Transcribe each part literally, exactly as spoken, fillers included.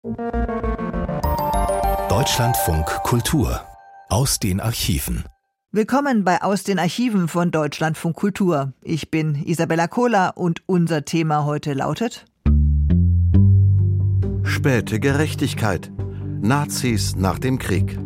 Deutschlandfunk Kultur aus den Archiven. Willkommen bei Aus den Archiven von Deutschlandfunk Kultur. Ich bin Isabella Kohler und unser Thema heute lautet: Späte Gerechtigkeit. Nazis nach dem Krieg.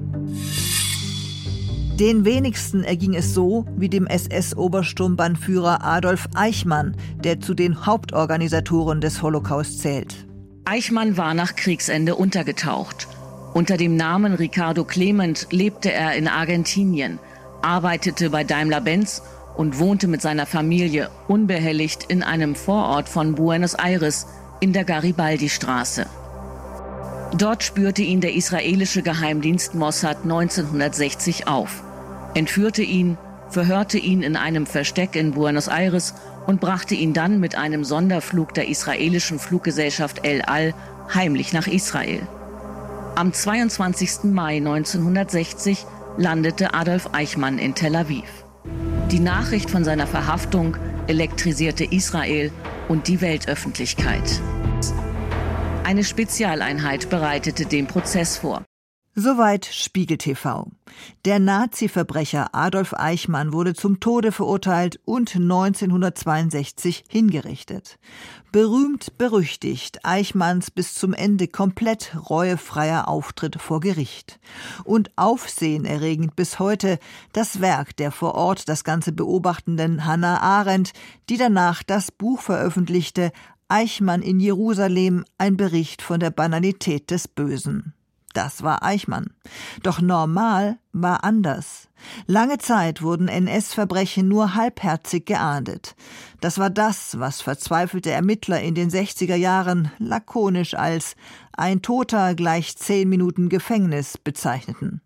Den wenigsten erging es so wie dem S S-Obersturmbannführer Adolf Eichmann, der zu den Hauptorganisatoren des Holocaust zählt. Eichmann war nach Kriegsende untergetaucht. Unter dem Namen Ricardo Clement lebte er in Argentinien, arbeitete bei Daimler-Benz und wohnte mit seiner Familie unbehelligt in einem Vorort von Buenos Aires in der Garibaldi-Straße. Dort spürte ihn der israelische Geheimdienst Mossad neunzehnhundertsechzig auf, entführte ihn, verhörte ihn in einem Versteck in Buenos Aires und brachte ihn dann mit einem Sonderflug der israelischen Fluggesellschaft El Al heimlich nach Israel. Am zweiundzwanzigsten Mai neunzehnhundertsechzig landete Adolf Eichmann in Tel Aviv. Die Nachricht von seiner Verhaftung elektrisierte Israel und die Weltöffentlichkeit. Eine Spezialeinheit bereitete den Prozess vor. Soweit Spiegel T V. Der Nazi-Verbrecher Adolf Eichmann wurde zum Tode verurteilt und neunzehnhundertzweiundsechzig hingerichtet. Berühmt berüchtigt Eichmanns bis zum Ende komplett reuefreier Auftritt vor Gericht. Und aufsehenerregend bis heute das Werk der vor Ort das Ganze beobachtenden Hannah Arendt, die danach das Buch veröffentlichte Eichmann in Jerusalem, ein Bericht von der Banalität des Bösen. Das war Eichmann. Doch normal war anders. Lange Zeit wurden N S-Verbrechen nur halbherzig geahndet. Das war das, was verzweifelte Ermittler in den sechziger Jahren lakonisch als ein Toter gleich zehn Minuten Gefängnis bezeichneten.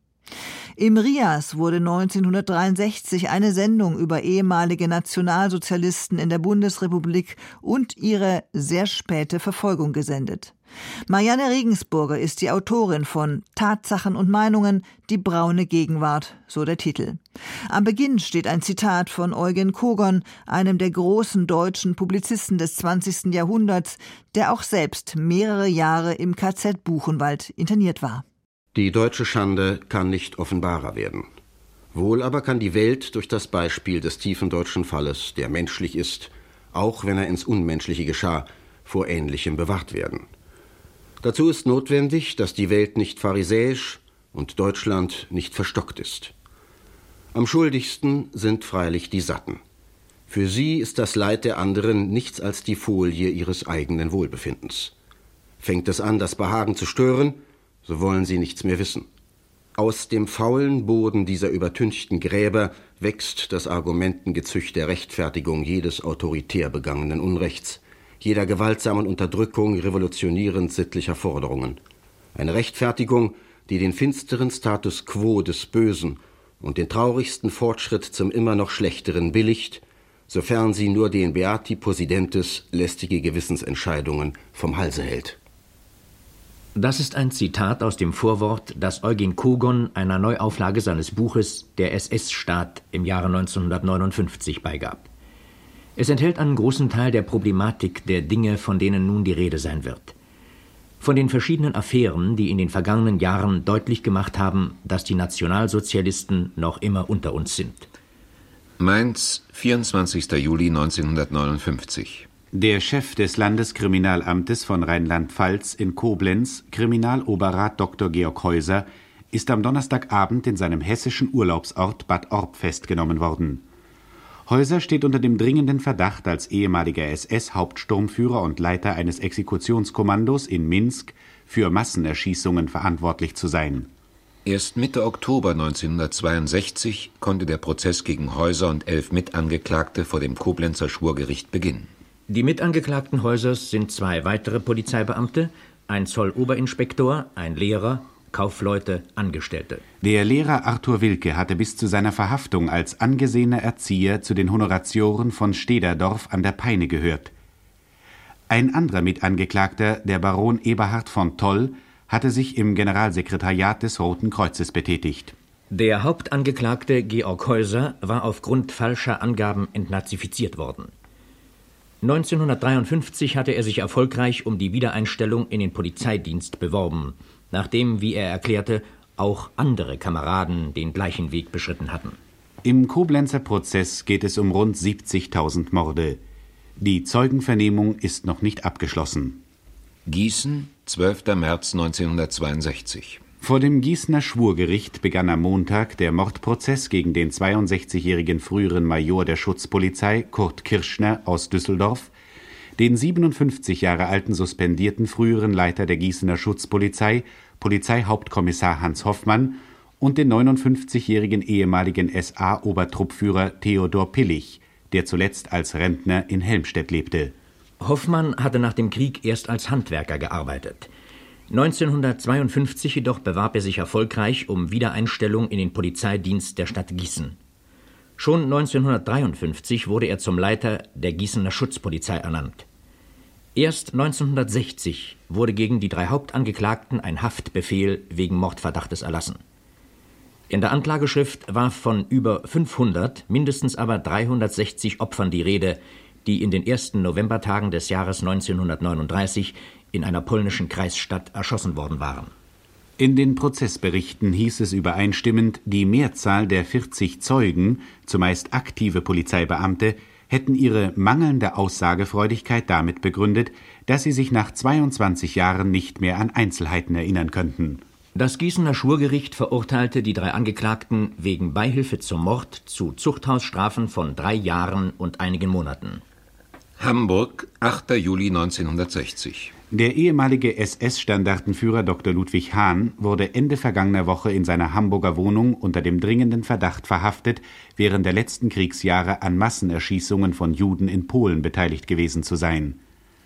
Im R I A S wurde neunzehnhundertdreiundsechzig eine Sendung über ehemalige Nationalsozialisten in der Bundesrepublik und ihre sehr späte Verfolgung gesendet. Marianne Regensburger ist die Autorin von Tatsachen und Meinungen, die braune Gegenwart, so der Titel. Am Beginn steht ein Zitat von Eugen Kogon, einem der großen deutschen Publizisten des zwanzigsten Jahrhunderts, der auch selbst mehrere Jahre im K Z Buchenwald interniert war. Die deutsche Schande kann nicht offenbarer werden. Wohl aber kann die Welt durch das Beispiel des tiefen deutschen Falles, der menschlich ist, auch wenn er ins Unmenschliche geschah, vor Ähnlichem bewahrt werden. Dazu ist notwendig, dass die Welt nicht pharisäisch und Deutschland nicht verstockt ist. Am schuldigsten sind freilich die Satten. Für sie ist das Leid der anderen nichts als die Folie ihres eigenen Wohlbefindens. Fängt es an, das Behagen zu stören, so wollen sie nichts mehr wissen. Aus dem faulen Boden dieser übertünchten Gräber wächst das Argumentengezücht der Rechtfertigung jedes autoritär begangenen Unrechts, jeder gewaltsamen Unterdrückung revolutionierend sittlicher Forderungen. Eine Rechtfertigung, die den finsteren Status quo des Bösen und den traurigsten Fortschritt zum immer noch Schlechteren billigt, sofern sie nur den Beati Possidentes lästige Gewissensentscheidungen vom Halse hält. Das ist ein Zitat aus dem Vorwort, das Eugen Kogon einer Neuauflage seines Buches Der S S-Staat im Jahre neunzehnhundertneunundfünfzig beigab. Es enthält einen großen Teil der Problematik der Dinge, von denen nun die Rede sein wird. Von den verschiedenen Affären, die in den vergangenen Jahren deutlich gemacht haben, dass die Nationalsozialisten noch immer unter uns sind. Mainz, vierundzwanzigster Juli neunzehnhundertneunundfünfzig. Der Chef des Landeskriminalamtes von Rheinland-Pfalz in Koblenz, Kriminaloberrat Doktor Georg Heuser, ist am Donnerstagabend in seinem hessischen Urlaubsort Bad Orb festgenommen worden. Heuser steht unter dem dringenden Verdacht, als ehemaliger S S-Hauptsturmführer und Leiter eines Exekutionskommandos in Minsk für Massenerschießungen verantwortlich zu sein. Erst Mitte Oktober neunzehnhundertzweiundsechzig konnte der Prozess gegen Heuser und elf Mitangeklagte vor dem Koblenzer Schwurgericht beginnen. Die Mitangeklagten Heusers sind zwei weitere Polizeibeamte, ein Zolloberinspektor, ein Lehrer, Kaufleute, Angestellte. Der Lehrer Arthur Wilke hatte bis zu seiner Verhaftung als angesehener Erzieher zu den Honoratioren von Stederdorf an der Peine gehört. Ein anderer Mitangeklagter, der Baron Eberhard von Toll, hatte sich im Generalsekretariat des Roten Kreuzes betätigt. Der Hauptangeklagte Georg Heuser war aufgrund falscher Angaben entnazifiziert worden. neunzehnhundertdreiundfünfzig hatte er sich erfolgreich um die Wiedereinstellung in den Polizeidienst beworben, nachdem, wie er erklärte, auch andere Kameraden den gleichen Weg beschritten hatten. Im Koblenzer Prozess geht es um rund siebzigtausend Morde. Die Zeugenvernehmung ist noch nicht abgeschlossen. Gießen, zwölfter März neunzehnhundertzweiundsechzig. Vor dem Gießener Schwurgericht begann am Montag der Mordprozess gegen den zweiundsechzigjährigen früheren Major der Schutzpolizei Kurt Kirschner aus Düsseldorf, den siebenundfünfzig Jahre alten suspendierten früheren Leiter der Gießener Schutzpolizei, Polizeihauptkommissar Hans Hoffmann, und den neunundfünfzigjährigen ehemaligen S A-Obertruppführer Theodor Pillich, der zuletzt als Rentner in Helmstedt lebte. Hoffmann hatte nach dem Krieg erst als Handwerker gearbeitet. neunzehnhundertzweiundfünfzig jedoch bewarb er sich erfolgreich um Wiedereinstellung in den Polizeidienst der Stadt Gießen. Schon neunzehnhundertdreiundfünfzig wurde er zum Leiter der Gießener Schutzpolizei ernannt. Erst neunzehnhundertsechzig wurde gegen die drei Hauptangeklagten ein Haftbefehl wegen Mordverdachtes erlassen. In der Anklageschrift war von über fünfhundert, mindestens aber dreihundertsechzig Opfern die Rede, die in den ersten Novembertagen des Jahres neunzehnhundertneununddreißig in einer polnischen Kreisstadt erschossen worden waren. In den Prozessberichten hieß es übereinstimmend, die Mehrzahl der vierzig Zeugen, zumeist aktive Polizeibeamte, hätten ihre mangelnde Aussagefreudigkeit damit begründet, dass sie sich nach zweiundzwanzig Jahren nicht mehr an Einzelheiten erinnern könnten. Das Gießener Schwurgericht verurteilte die drei Angeklagten wegen Beihilfe zum Mord zu Zuchthausstrafen von drei Jahren und einigen Monaten. Hamburg, achter Juli neunzehnhundertsechzig. Der ehemalige S S-Standartenführer Doktor Ludwig Hahn wurde Ende vergangener Woche in seiner Hamburger Wohnung unter dem dringenden Verdacht verhaftet, während der letzten Kriegsjahre an Massenerschießungen von Juden in Polen beteiligt gewesen zu sein.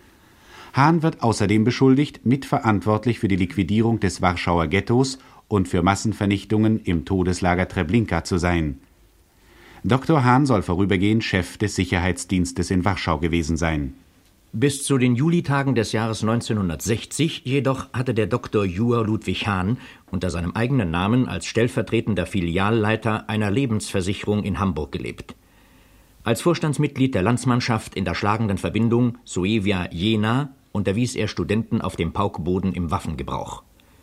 Hahn wird außerdem beschuldigt, mitverantwortlich für die Liquidierung des Warschauer Ghettos und für Massenvernichtungen im Todeslager Treblinka zu sein. Doktor Hahn soll vorübergehend Chef des Sicherheitsdienstes in Warschau gewesen sein. Bis zu den Julitagen des Jahres neunzehnhundertsechzig jedoch hatte der Doktor Jur Ludwig Hahn unter seinem eigenen Namen als stellvertretender Filialleiter einer Lebensversicherung in Hamburg gelebt. Als Vorstandsmitglied der Landsmannschaft in der schlagenden Verbindung Suevia Jena unterwies er Studenten auf dem Paukboden im Waffengebrauch.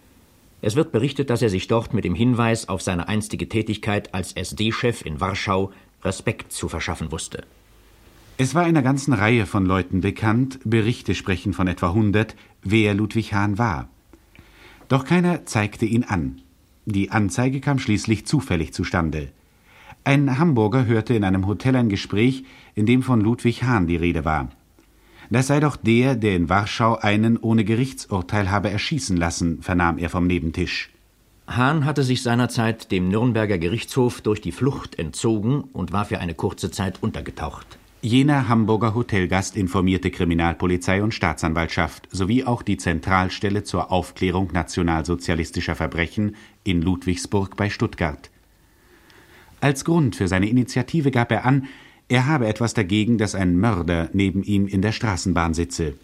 Es wird berichtet, dass er sich dort mit dem Hinweis auf seine einstige Tätigkeit als S D-Chef in Warschau Respekt zu verschaffen wusste. Es war einer ganzen Reihe von Leuten bekannt, Berichte sprechen von etwa hundert, wer Ludwig Hahn war. Doch keiner zeigte ihn an. Die Anzeige kam schließlich zufällig zustande. Ein Hamburger hörte in einem Hotel ein Gespräch, in dem von Ludwig Hahn die Rede war. Das sei doch der, der in Warschau einen ohne Gerichtsurteil habe erschießen lassen, vernahm er vom Nebentisch. Hahn hatte sich seinerzeit dem Nürnberger Gerichtshof durch die Flucht entzogen und war für eine kurze Zeit untergetaucht. Jener Hamburger Hotelgast informierte Kriminalpolizei und Staatsanwaltschaft sowie auch die Zentralstelle zur Aufklärung nationalsozialistischer Verbrechen in Ludwigsburg bei Stuttgart. Als Grund für seine Initiative gab er an, er habe etwas dagegen, dass ein Mörder neben ihm in der Straßenbahn sitze.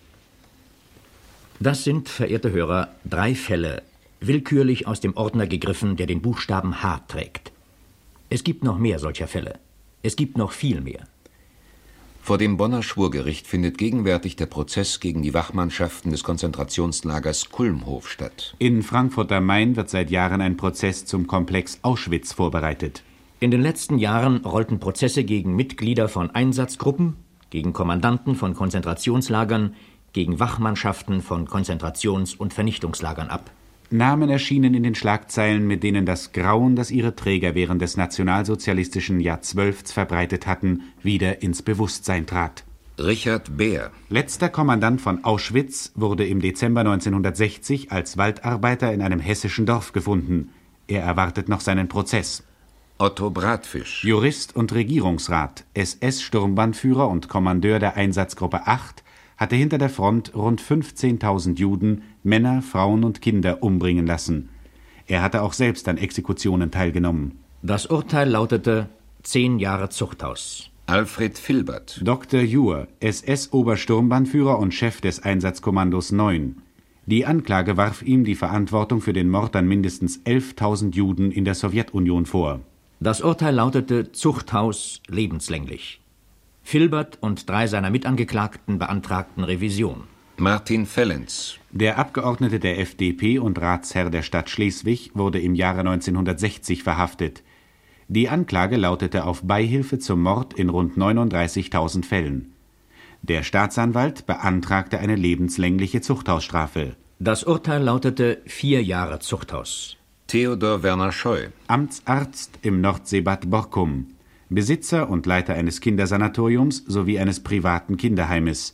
Das sind, verehrte Hörer, drei Fälle, willkürlich aus dem Ordner gegriffen, der den Buchstaben H trägt. Es gibt noch mehr solcher Fälle. Es gibt noch viel mehr. Vor dem Bonner Schwurgericht findet gegenwärtig der Prozess gegen die Wachmannschaften des Konzentrationslagers Kulmhof statt. In Frankfurt am Main wird seit Jahren ein Prozess zum Komplex Auschwitz vorbereitet. In den letzten Jahren rollten Prozesse gegen Mitglieder von Einsatzgruppen, gegen Kommandanten von Konzentrationslagern, gegen Wachmannschaften von Konzentrations- und Vernichtungslagern ab. Namen erschienen in den Schlagzeilen, mit denen das Grauen, das ihre Träger während des nationalsozialistischen Jahrhunderts verbreitet hatten, wieder ins Bewusstsein trat. Richard Beer, letzter Kommandant von Auschwitz, wurde im Dezember neunzehnhundertsechzig als Waldarbeiter in einem hessischen Dorf gefunden. Er erwartet noch seinen Prozess. Otto Bratfisch, Jurist und Regierungsrat, S S-Sturmbannführer und Kommandeur der Einsatzgruppe acht, hatte hinter der Front rund fünfzehntausend Juden, Männer, Frauen und Kinder umbringen lassen. Er hatte auch selbst an Exekutionen teilgenommen. Das Urteil lautete zehn Jahre Zuchthaus. Alfred Filbert, Doktor Jur, S S-Obersturmbannführer und Chef des Einsatzkommandos neun. Die Anklage warf ihm die Verantwortung für den Mord an mindestens elftausend Juden in der Sowjetunion vor. Das Urteil lautete Zuchthaus lebenslänglich. Filbert und drei seiner Mitangeklagten beantragten Revision. Martin Fellenz. Der Abgeordnete der F D P und Ratsherr der Stadt Schleswig wurde im Jahre neunzehnhundertsechzig verhaftet. Die Anklage lautete auf Beihilfe zum Mord in rund neununddreißigtausend Fällen. Der Staatsanwalt beantragte eine lebenslängliche Zuchthausstrafe. Das Urteil lautete vier Jahre Zuchthaus. Theodor Werner Scheu. Amtsarzt im Nordseebad Borkum, Besitzer und Leiter eines Kindersanatoriums sowie eines privaten Kinderheimes.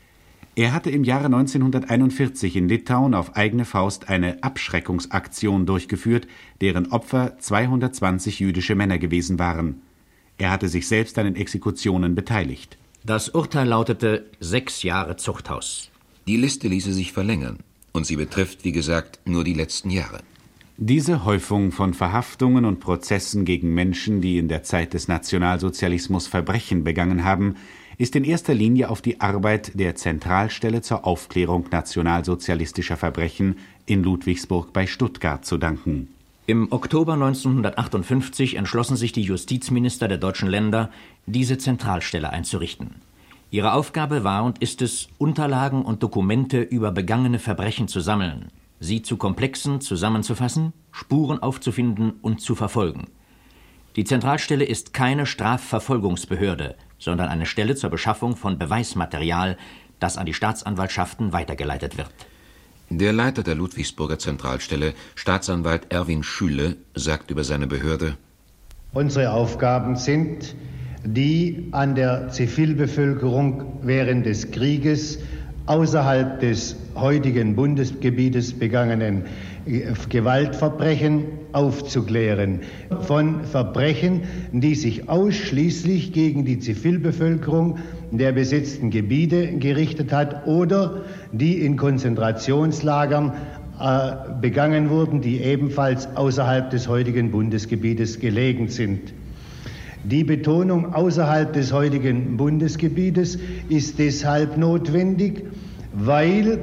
Er hatte im Jahre neunzehnhunderteinundvierzig in Litauen auf eigene Faust eine Abschreckungsaktion durchgeführt, deren Opfer zweihundertzwanzig jüdische Männer gewesen waren. Er hatte sich selbst an den Exekutionen beteiligt. Das Urteil lautete sechs Jahre Zuchthaus. Die Liste ließe sich verlängern und sie betrifft, wie gesagt, nur die letzten Jahre. Diese Häufung von Verhaftungen und Prozessen gegen Menschen, die in der Zeit des Nationalsozialismus Verbrechen begangen haben, ist in erster Linie auf die Arbeit der Zentralstelle zur Aufklärung nationalsozialistischer Verbrechen in Ludwigsburg bei Stuttgart zu danken. Im Oktober neunzehnhundertachtundfünfzig entschlossen sich die Justizminister der deutschen Länder, diese Zentralstelle einzurichten. Ihre Aufgabe war und ist es, Unterlagen und Dokumente über begangene Verbrechen zu sammeln, sie zu Komplexen zusammenzufassen, Spuren aufzufinden und zu verfolgen. Die Zentralstelle ist keine Strafverfolgungsbehörde, sondern eine Stelle zur Beschaffung von Beweismaterial, das an die Staatsanwaltschaften weitergeleitet wird. Der Leiter der Ludwigsburger Zentralstelle, Staatsanwalt Erwin Schüle, sagt über seine Behörde: Unsere Aufgaben sind, die an der Zivilbevölkerung während des Krieges außerhalb des heutigen Bundesgebietes begangenen Gewaltverbrechen aufzuklären. Von Verbrechen, die sich ausschließlich gegen die Zivilbevölkerung der besetzten Gebiete gerichtet hat oder die in Konzentrationslagern äh, begangen wurden, die ebenfalls außerhalb des heutigen Bundesgebietes gelegen sind. Die Betonung außerhalb des heutigen Bundesgebietes ist deshalb notwendig, weil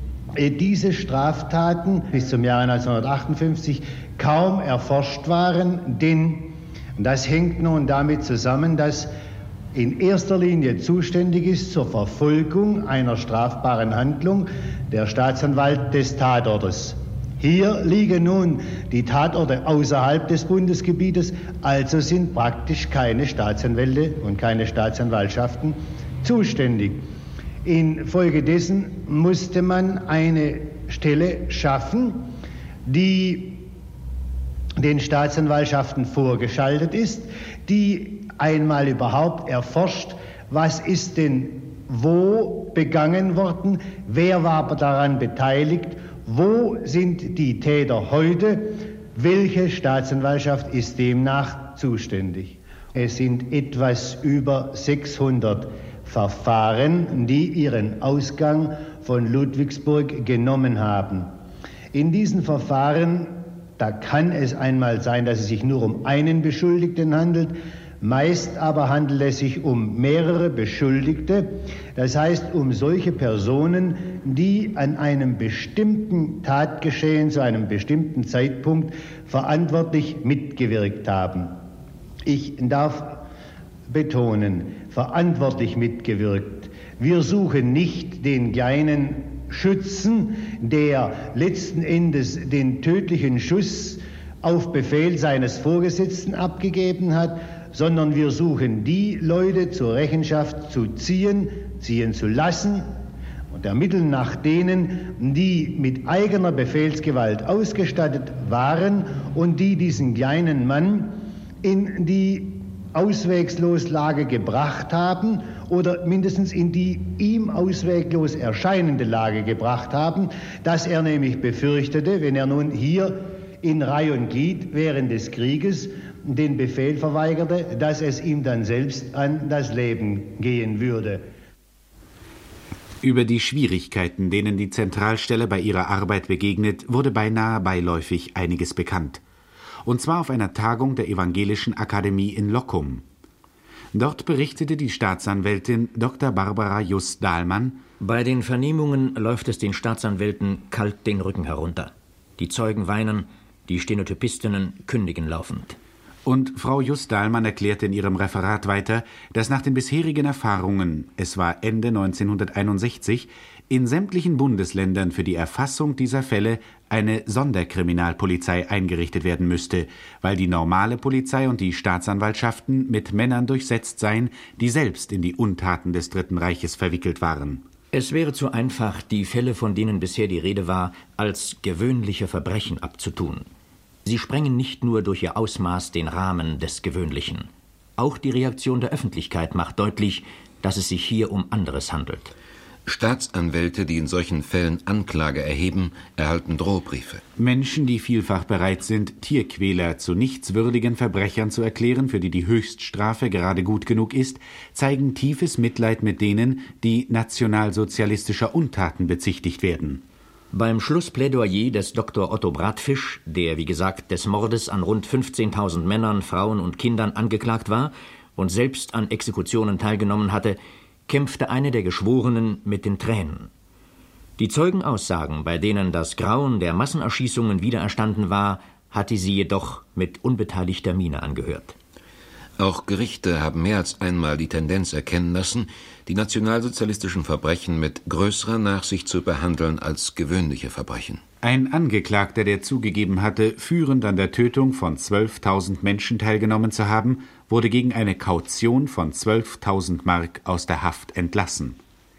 diese Straftaten bis zum Jahre neunzehnhundertachtundfünfzig kaum erforscht waren, denn das hängt nun damit zusammen, dass in erster Linie zuständig ist zur Verfolgung einer strafbaren Handlung der Staatsanwalt des Tatortes. Hier liegen nun die Tatorte außerhalb des Bundesgebietes, also sind praktisch keine Staatsanwälte und keine Staatsanwaltschaften zuständig. Infolgedessen musste man eine Stelle schaffen, die den Staatsanwaltschaften vorgeschaltet ist, die einmal überhaupt erforscht, was ist denn wo begangen worden, wer war daran beteiligt, wo sind die Täter heute, welche Staatsanwaltschaft ist demnach zuständig. Es sind etwas über sechshundert Verfahren, die ihren Ausgang von Ludwigsburg genommen haben. In diesen Verfahren, da kann es einmal sein, dass es sich nur um einen Beschuldigten handelt, meist aber handelt es sich um mehrere Beschuldigte, das heißt um solche Personen, die an einem bestimmten Tatgeschehen zu einem bestimmten Zeitpunkt verantwortlich mitgewirkt haben. Ich darf betonen, verantwortlich mitgewirkt. Wir suchen nicht den kleinen Schützen, der letzten Endes den tödlichen Schuss auf Befehl seines Vorgesetzten abgegeben hat, sondern wir suchen die Leute zur Rechenschaft zu ziehen, ziehen zu lassen und ermitteln nach denen, die mit eigener Befehlsgewalt ausgestattet waren und die diesen kleinen Mann in die Auswegloslage gebracht haben oder mindestens in die ihm ausweglos erscheinende Lage gebracht haben, dass er nämlich befürchtete, wenn er nun hier in Reih und Glied während des Krieges den Befehl verweigerte, dass es ihm dann selbst an das Leben gehen würde. Über die Schwierigkeiten, denen die Zentralstelle bei ihrer Arbeit begegnet, wurde beinahe beiläufig einiges bekannt. Und zwar auf einer Tagung der Evangelischen Akademie in Loccum. Dort berichtete die Staatsanwältin Doktor Barbara Just-Dahlmann: Bei den Vernehmungen läuft es den Staatsanwälten kalt den Rücken herunter. Die Zeugen weinen, die Stenotypistinnen kündigen laufend. Und Frau Just-Dahlmann erklärte in ihrem Referat weiter, dass nach den bisherigen Erfahrungen, es war Ende neunzehnhunderteinundsechzig, in sämtlichen Bundesländern für die Erfassung dieser Fälle eine Sonderkriminalpolizei eingerichtet werden müsste, weil die normale Polizei und die Staatsanwaltschaften mit Männern durchsetzt seien, die selbst in die Untaten des Dritten Reiches verwickelt waren. Es wäre zu einfach, die Fälle, von denen bisher die Rede war, als gewöhnliche Verbrechen abzutun. Sie sprengen nicht nur durch ihr Ausmaß den Rahmen des Gewöhnlichen. Auch die Reaktion der Öffentlichkeit macht deutlich, dass es sich hier um anderes handelt. Staatsanwälte, die in solchen Fällen Anklage erheben, erhalten Drohbriefe. Menschen, die vielfach bereit sind, Tierquäler zu nichtswürdigen Verbrechern zu erklären, für die die Höchststrafe gerade gut genug ist, zeigen tiefes Mitleid mit denen, die nationalsozialistischer Untaten bezichtigt werden. Beim Schlussplädoyer des Doktor Otto Bratfisch, der, wie gesagt, des Mordes an rund fünfzehntausend Männern, Frauen und Kindern angeklagt war und selbst an Exekutionen teilgenommen hatte, kämpfte eine der Geschworenen mit den Tränen. Die Zeugenaussagen, bei denen das Grauen der Massenerschießungen wiedererstanden war, hatte sie jedoch mit unbeteiligter Miene angehört. Auch Gerichte haben mehr als einmal die Tendenz erkennen lassen, die nationalsozialistischen Verbrechen mit größerer Nachsicht zu behandeln als gewöhnliche Verbrechen. Ein Angeklagter, der zugegeben hatte, führend an der Tötung von zwölftausend Menschen teilgenommen zu haben, wurde gegen eine Kaution von zwölftausend Mark aus der Haft entlassen.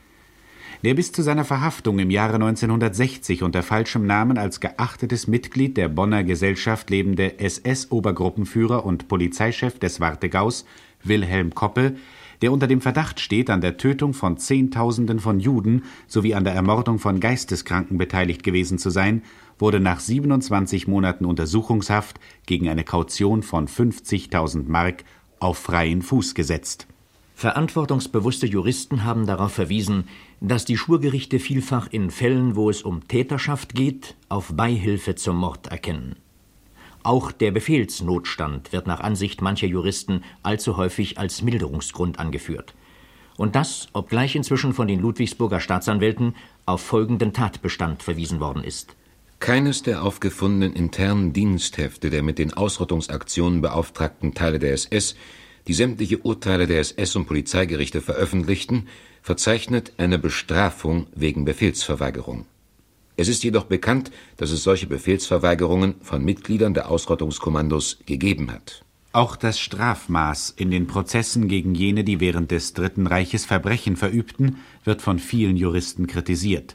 Der bis zu seiner Verhaftung im Jahre neunzehnhundertsechzig unter falschem Namen als geachtetes Mitglied der Bonner Gesellschaft lebende S S-Obergruppenführer und Polizeichef des Warthegaus, Wilhelm Koppe, der unter dem Verdacht steht, an der Tötung von Zehntausenden von Juden sowie an der Ermordung von Geisteskranken beteiligt gewesen zu sein, wurde nach siebenundzwanzig Monaten Untersuchungshaft gegen eine Kaution von fünfzigtausend Mark auf freien Fuß gesetzt. Verantwortungsbewusste Juristen haben darauf verwiesen, dass die Schwurgerichte vielfach in Fällen, wo es um Täterschaft geht, auf Beihilfe zum Mord erkennen. Auch der Befehlsnotstand wird nach Ansicht mancher Juristen allzu häufig als Milderungsgrund angeführt. Und das, obgleich inzwischen von den Ludwigsburger Staatsanwälten auf folgenden Tatbestand verwiesen worden ist. Keines der aufgefundenen internen Diensthefte der mit den Ausrottungsaktionen beauftragten Teile der S S, die sämtliche Urteile der S S- und Polizeigerichte veröffentlichten, verzeichnet eine Bestrafung wegen Befehlsverweigerung. Es ist jedoch bekannt, dass es solche Befehlsverweigerungen von Mitgliedern der Ausrottungskommandos gegeben hat. Auch das Strafmaß in den Prozessen gegen jene, die während des Dritten Reiches Verbrechen verübten, wird von vielen Juristen kritisiert.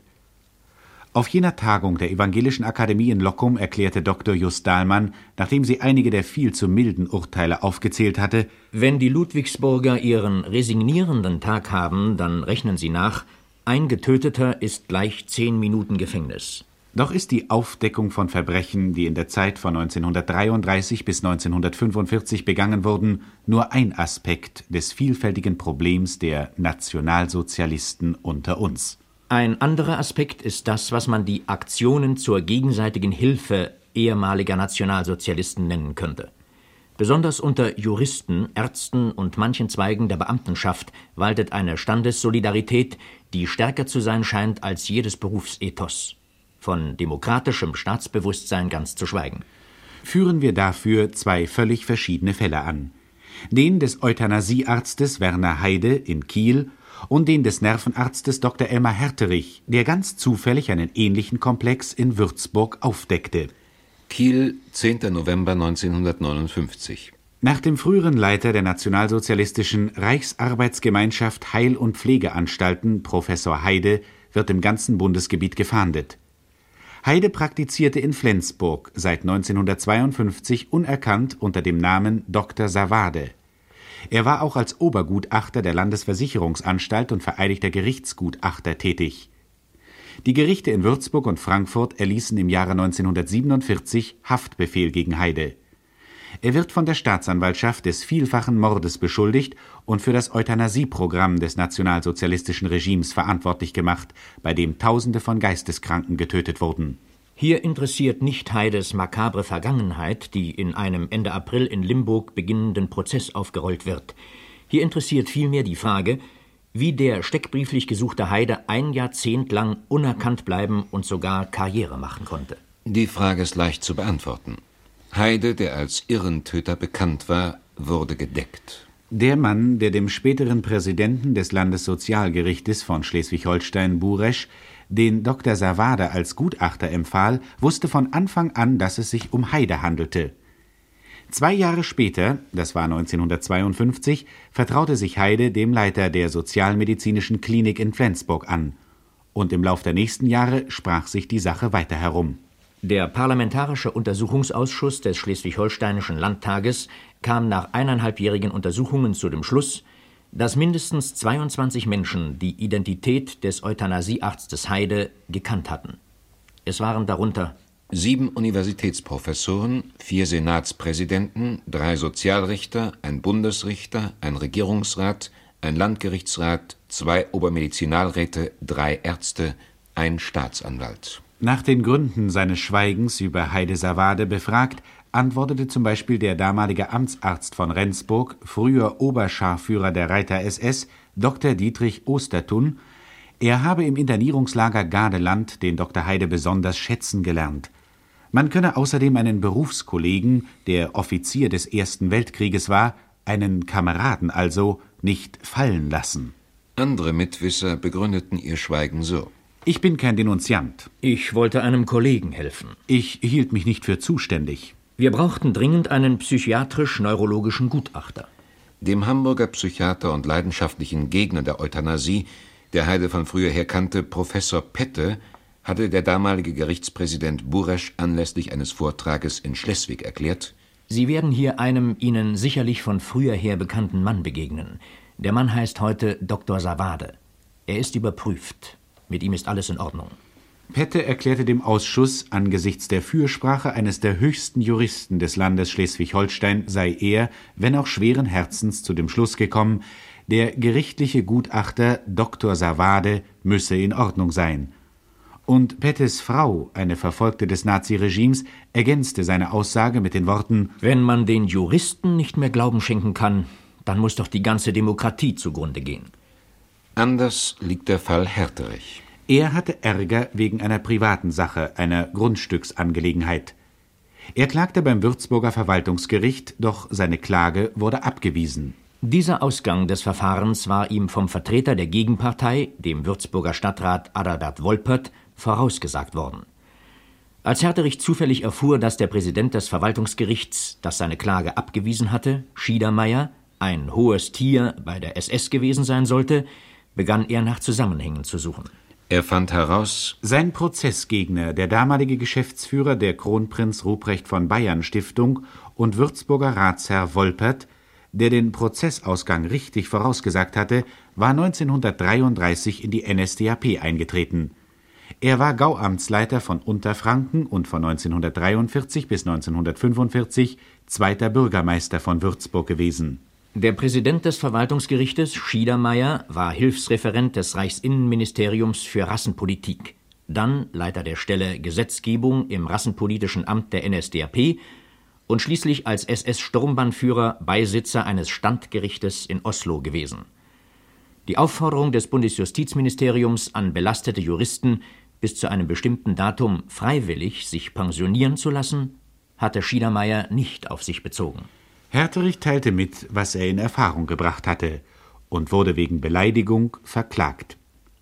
Auf jener Tagung der Evangelischen Akademie in Loccum erklärte Doktor Just-Dahlmann, nachdem sie einige der viel zu milden Urteile aufgezählt hatte: Wenn die Ludwigsburger ihren resignierenden Tag haben, dann rechnen sie nach, ein Getöteter ist gleich zehn Minuten Gefängnis. Doch ist die Aufdeckung von Verbrechen, die in der Zeit von neunzehnhundertdreiunddreißig bis neunzehnhundertfünfundvierzig begangen wurden, nur ein Aspekt des vielfältigen Problems der Nationalsozialisten unter uns. Ein anderer Aspekt ist das, was man die Aktionen zur gegenseitigen Hilfe ehemaliger Nationalsozialisten nennen könnte. Besonders unter Juristen, Ärzten und manchen Zweigen der Beamtenschaft waltet eine Standessolidarität, die stärker zu sein scheint als jedes Berufsethos. Von demokratischem Staatsbewusstsein ganz zu schweigen. Führen wir dafür zwei völlig verschiedene Fälle an. Den des Euthanasiearztes Werner Heide in Kiel und den des Nervenarztes Doktor Elmar Herterich, der ganz zufällig einen ähnlichen Komplex in Würzburg aufdeckte. Kiel, zehnter November neunzehnhundertneunundfünfzig. Nach dem früheren Leiter der nationalsozialistischen Reichsarbeitsgemeinschaft Heil- und Pflegeanstalten, Professor Heide, wird im ganzen Bundesgebiet gefahndet. Heide praktizierte in Flensburg seit neunzehnhundertzweiundfünfzig unerkannt unter dem Namen Doktor Savade. Er war auch als Obergutachter der Landesversicherungsanstalt und vereidigter Gerichtsgutachter tätig. Die Gerichte in Würzburg und Frankfurt erließen im Jahre neunzehnhundertsiebenundvierzig Haftbefehl gegen Heide. Er wird von der Staatsanwaltschaft des vielfachen Mordes beschuldigt und für das Euthanasieprogramm des nationalsozialistischen Regimes verantwortlich gemacht, bei dem Tausende von Geisteskranken getötet wurden. Hier interessiert nicht Heides makabre Vergangenheit, die in einem Ende April in Limburg beginnenden Prozess aufgerollt wird. Hier interessiert vielmehr die Frage, wie der steckbrieflich gesuchte Heide ein Jahrzehnt lang unerkannt bleiben und sogar Karriere machen konnte. Die Frage ist leicht zu beantworten. Heide, der als Irrentöter bekannt war, wurde gedeckt. Der Mann, der dem späteren Präsidenten des Landessozialgerichtes von Schleswig-Holstein, Buresch, den Doktor Savade als Gutachter empfahl, wusste von Anfang an, dass es sich um Heide handelte. Zwei Jahre später, das war neunzehnhundertzweiundfünfzig, vertraute sich Heide dem Leiter der Sozialmedizinischen Klinik in Flensburg an. Und im Lauf der nächsten Jahre sprach sich die Sache weiter herum. Der Parlamentarische Untersuchungsausschuss des Schleswig-Holsteinischen Landtages kam nach eineinhalbjährigen Untersuchungen zu dem Schluss, dass mindestens zweiundzwanzig Menschen die Identität des Euthanasiearztes Heide gekannt hatten. Es waren darunter sieben Universitätsprofessoren, vier Senatspräsidenten, drei Sozialrichter, ein Bundesrichter, ein Regierungsrat, ein Landgerichtsrat, zwei Obermedizinalräte, drei Ärzte, ein Staatsanwalt. Nach den Gründen seines Schweigens über Heide Savade befragt, antwortete zum Beispiel der damalige Amtsarzt von Rendsburg, früher Oberscharführer der Reiter-S S, Doktor Dietrich Ostertun, er habe im Internierungslager Gardeland den Doktor Heide besonders schätzen gelernt. Man könne außerdem einen Berufskollegen, der Offizier des Ersten Weltkrieges war, einen Kameraden also, nicht fallen lassen. Andere Mitwisser begründeten ihr Schweigen so: Ich bin kein Denunziant. Ich wollte einem Kollegen helfen. Ich hielt mich nicht für zuständig. Wir brauchten dringend einen psychiatrisch-neurologischen Gutachter. Dem Hamburger Psychiater und leidenschaftlichen Gegner der Euthanasie, der Heide von früher her kannte, Professor Pette, hatte der damalige Gerichtspräsident Buresch anlässlich eines Vortrages in Schleswig erklärt: Sie werden hier einem Ihnen sicherlich von früher her bekannten Mann begegnen. Der Mann heißt heute Doktor Savade. Er ist überprüft. Mit ihm ist alles in Ordnung. Pette erklärte dem Ausschuss, angesichts der Fürsprache eines der höchsten Juristen des Landes Schleswig-Holstein sei er, wenn auch schweren Herzens, zu dem Schluss gekommen, der gerichtliche Gutachter Doktor Savade müsse in Ordnung sein. Und Pettes Frau, eine Verfolgte des Naziregimes, ergänzte seine Aussage mit den Worten: Wenn man den Juristen nicht mehr Glauben schenken kann, dann muss doch die ganze Demokratie zugrunde gehen. Anders liegt der Fall Herterich. Er hatte Ärger wegen einer privaten Sache, einer Grundstücksangelegenheit. Er klagte beim Würzburger Verwaltungsgericht, doch seine Klage wurde abgewiesen. Dieser Ausgang des Verfahrens war ihm vom Vertreter der Gegenpartei, dem Würzburger Stadtrat Adalbert Wolpert, vorausgesagt worden. Als Herterich zufällig erfuhr, dass der Präsident des Verwaltungsgerichts, das seine Klage abgewiesen hatte, Schiedermeier, ein hohes Tier bei der S S gewesen sein sollte, begann er nach Zusammenhängen zu suchen. Er fand heraus: Sein Prozessgegner, der damalige Geschäftsführer der Kronprinz Ruprecht von Bayern Stiftung und Würzburger Ratsherr Wolpert, der den Prozessausgang richtig vorausgesagt hatte, war neunzehnhundertdreiunddreißig in die N S D A P eingetreten. Er war Gauamtsleiter von Unterfranken und von neunzehnhundertdreiundvierzig bis neunzehnhundertfünfundvierzig zweiter Bürgermeister von Würzburg gewesen. Der Präsident des Verwaltungsgerichtes, Schiedermeier, war Hilfsreferent des Reichsinnenministeriums für Rassenpolitik, dann Leiter der Stelle Gesetzgebung im Rassenpolitischen Amt der N S D A P und schließlich als S S-Sturmbannführer Beisitzer eines Standgerichtes in Oslo gewesen. Die Aufforderung des Bundesjustizministeriums an belastete Juristen, bis zu einem bestimmten Datum freiwillig sich pensionieren zu lassen, hatte Schiedermeier nicht auf sich bezogen. Herterich teilte mit, was er in Erfahrung gebracht hatte, und wurde wegen Beleidigung verklagt.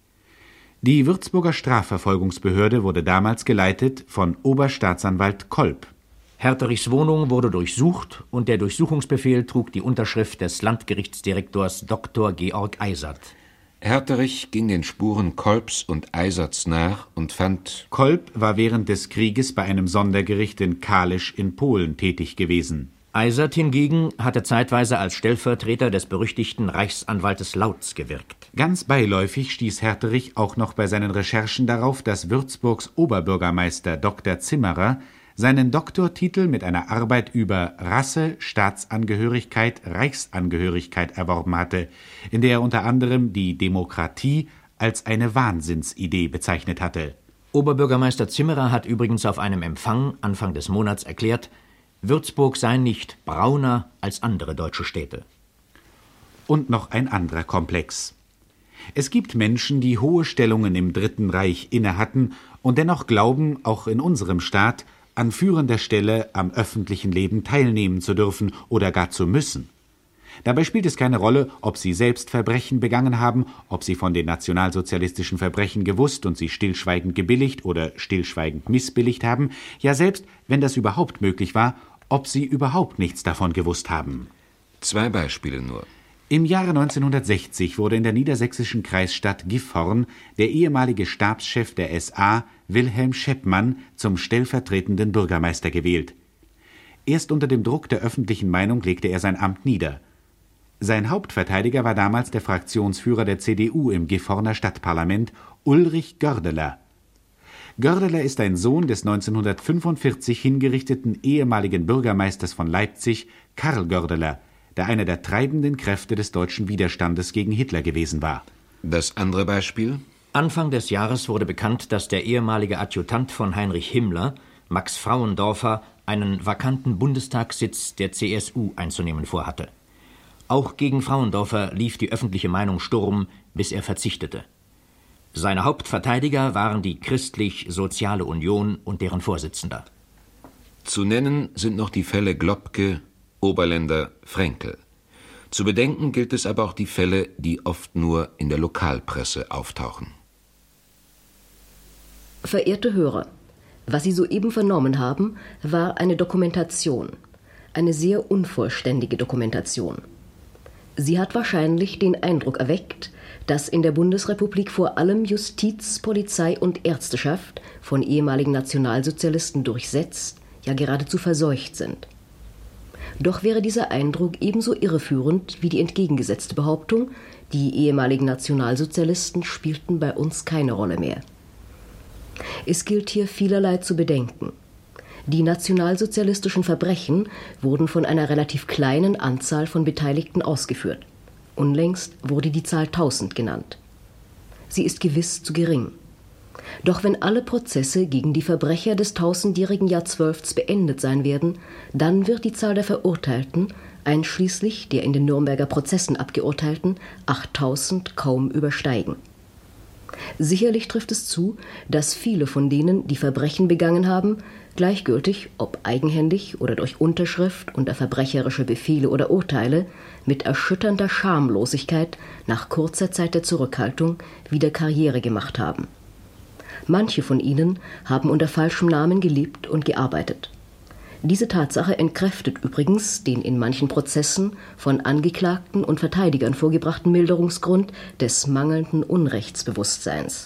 Die Würzburger Strafverfolgungsbehörde wurde damals geleitet von Oberstaatsanwalt Kolb. Herterichs Wohnung wurde durchsucht und der Durchsuchungsbefehl trug die Unterschrift des Landgerichtsdirektors Doktor Georg Eisert. Herterich ging den Spuren Kolbs und Eiserts nach und fand: Kolb war während des Krieges bei einem Sondergericht in Kalisz in Polen tätig gewesen. Eisert hingegen hatte zeitweise als Stellvertreter des berüchtigten Reichsanwaltes Lautz gewirkt. Ganz beiläufig stieß Herterich auch noch bei seinen Recherchen darauf, dass Würzburgs Oberbürgermeister Doktor Zimmerer seinen Doktortitel mit einer Arbeit über Rasse, Staatsangehörigkeit, Reichsangehörigkeit erworben hatte, in der er unter anderem die Demokratie als eine Wahnsinnsidee bezeichnet hatte. Oberbürgermeister Zimmerer hat übrigens auf einem Empfang Anfang des Monats erklärt, Würzburg sei nicht brauner als andere deutsche Städte. Und noch ein anderer Komplex. Es gibt Menschen, die hohe Stellungen im Dritten Reich innehatten und dennoch glauben, auch in unserem Staat an führender Stelle am öffentlichen Leben teilnehmen zu dürfen oder gar zu müssen. Dabei spielt es keine Rolle, ob sie selbst Verbrechen begangen haben, ob sie von den nationalsozialistischen Verbrechen gewusst und sie stillschweigend gebilligt oder stillschweigend missbilligt haben, ja selbst, wenn das überhaupt möglich war, ob sie überhaupt nichts davon gewusst haben. Zwei Beispiele nur. Im Jahre neunzehnhundertsechzig wurde in der niedersächsischen Kreisstadt Gifhorn der ehemalige Stabschef der S A, Wilhelm Scheppmann, zum stellvertretenden Bürgermeister gewählt. Erst unter dem Druck der öffentlichen Meinung legte er sein Amt nieder. Sein Hauptverteidiger war damals der Fraktionsführer der C D U im Gifhorner Stadtparlament, Ulrich Gördeler. Gördeler ist ein Sohn des neunzehnhundertfünfundvierzig hingerichteten ehemaligen Bürgermeisters von Leipzig, Karl Gördeler, der einer der treibenden Kräfte des deutschen Widerstandes gegen Hitler gewesen war. Das andere Beispiel? Anfang des Jahres wurde bekannt, dass der ehemalige Adjutant von Heinrich Himmler, Max Frauendorfer, einen vakanten Bundestagssitz der C S U einzunehmen vorhatte. Auch gegen Frauendorfer lief die öffentliche Meinung Sturm, bis er verzichtete. Seine Hauptverteidiger waren die Christlich-Soziale Union und deren Vorsitzender. Zu nennen sind noch die Fälle Globke, Oberländer, Fränkel. Zu bedenken gilt es aber auch die Fälle, die oft nur in der Lokalpresse auftauchen. Verehrte Hörer, was Sie soeben vernommen haben, war eine Dokumentation, eine sehr unvollständige Dokumentation. Sie hat wahrscheinlich den Eindruck erweckt, dass in der Bundesrepublik vor allem Justiz, Polizei und Ärzteschaft von ehemaligen Nationalsozialisten durchsetzt, ja geradezu verseucht sind. Doch wäre dieser Eindruck ebenso irreführend wie die entgegengesetzte Behauptung, die ehemaligen Nationalsozialisten spielten bei uns keine Rolle mehr. Es gilt hier vielerlei zu bedenken. Die nationalsozialistischen Verbrechen wurden von einer relativ kleinen Anzahl von Beteiligten ausgeführt. Unlängst wurde die Zahl tausend genannt. Sie ist gewiss zu gering. Doch wenn alle Prozesse gegen die Verbrecher des tausendjährigen Jahrzehnts beendet sein werden, dann wird die Zahl der Verurteilten, einschließlich der in den Nürnberger Prozessen Abgeurteilten, achttausend kaum übersteigen. Sicherlich trifft es zu, dass viele von denen, die Verbrechen begangen haben, gleichgültig, ob eigenhändig oder durch Unterschrift unter verbrecherische Befehle oder Urteile, mit erschütternder Schamlosigkeit nach kurzer Zeit der Zurückhaltung wieder Karriere gemacht haben. Manche von ihnen haben unter falschem Namen gelebt und gearbeitet. Diese Tatsache entkräftet übrigens den in manchen Prozessen von Angeklagten und Verteidigern vorgebrachten Milderungsgrund des mangelnden Unrechtsbewusstseins.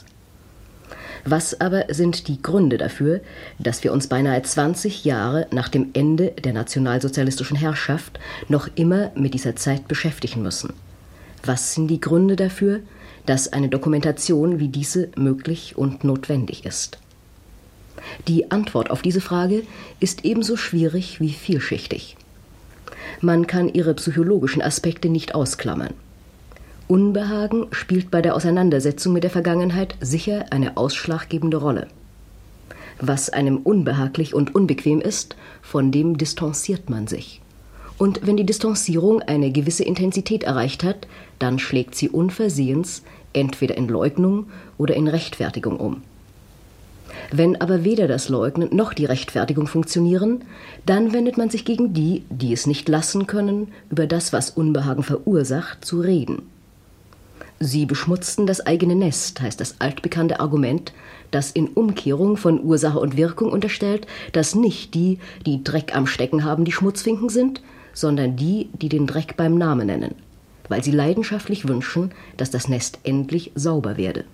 Was aber sind die Gründe dafür, dass wir uns beinahe zwanzig Jahre nach dem Ende der nationalsozialistischen Herrschaft noch immer mit dieser Zeit beschäftigen müssen? Was sind die Gründe dafür, dass eine Dokumentation wie diese möglich und notwendig ist? Die Antwort auf diese Frage ist ebenso schwierig wie vielschichtig. Man kann ihre psychologischen Aspekte nicht ausklammern. Unbehagen spielt bei der Auseinandersetzung mit der Vergangenheit sicher eine ausschlaggebende Rolle. Was einem unbehaglich und unbequem ist, von dem distanziert man sich. Und wenn die Distanzierung eine gewisse Intensität erreicht hat, dann schlägt sie unversehens entweder in Leugnung oder in Rechtfertigung um. Wenn aber weder das Leugnen noch die Rechtfertigung funktionieren, dann wendet man sich gegen die, die es nicht lassen können, über das, was Unbehagen verursacht, zu reden. Sie beschmutzten das eigene Nest, heißt das altbekannte Argument, das in Umkehrung von Ursache und Wirkung unterstellt, dass nicht die, die Dreck am Stecken haben, die Schmutzfinken sind, sondern die, die den Dreck beim Namen nennen, weil sie leidenschaftlich wünschen, dass das Nest endlich sauber werde.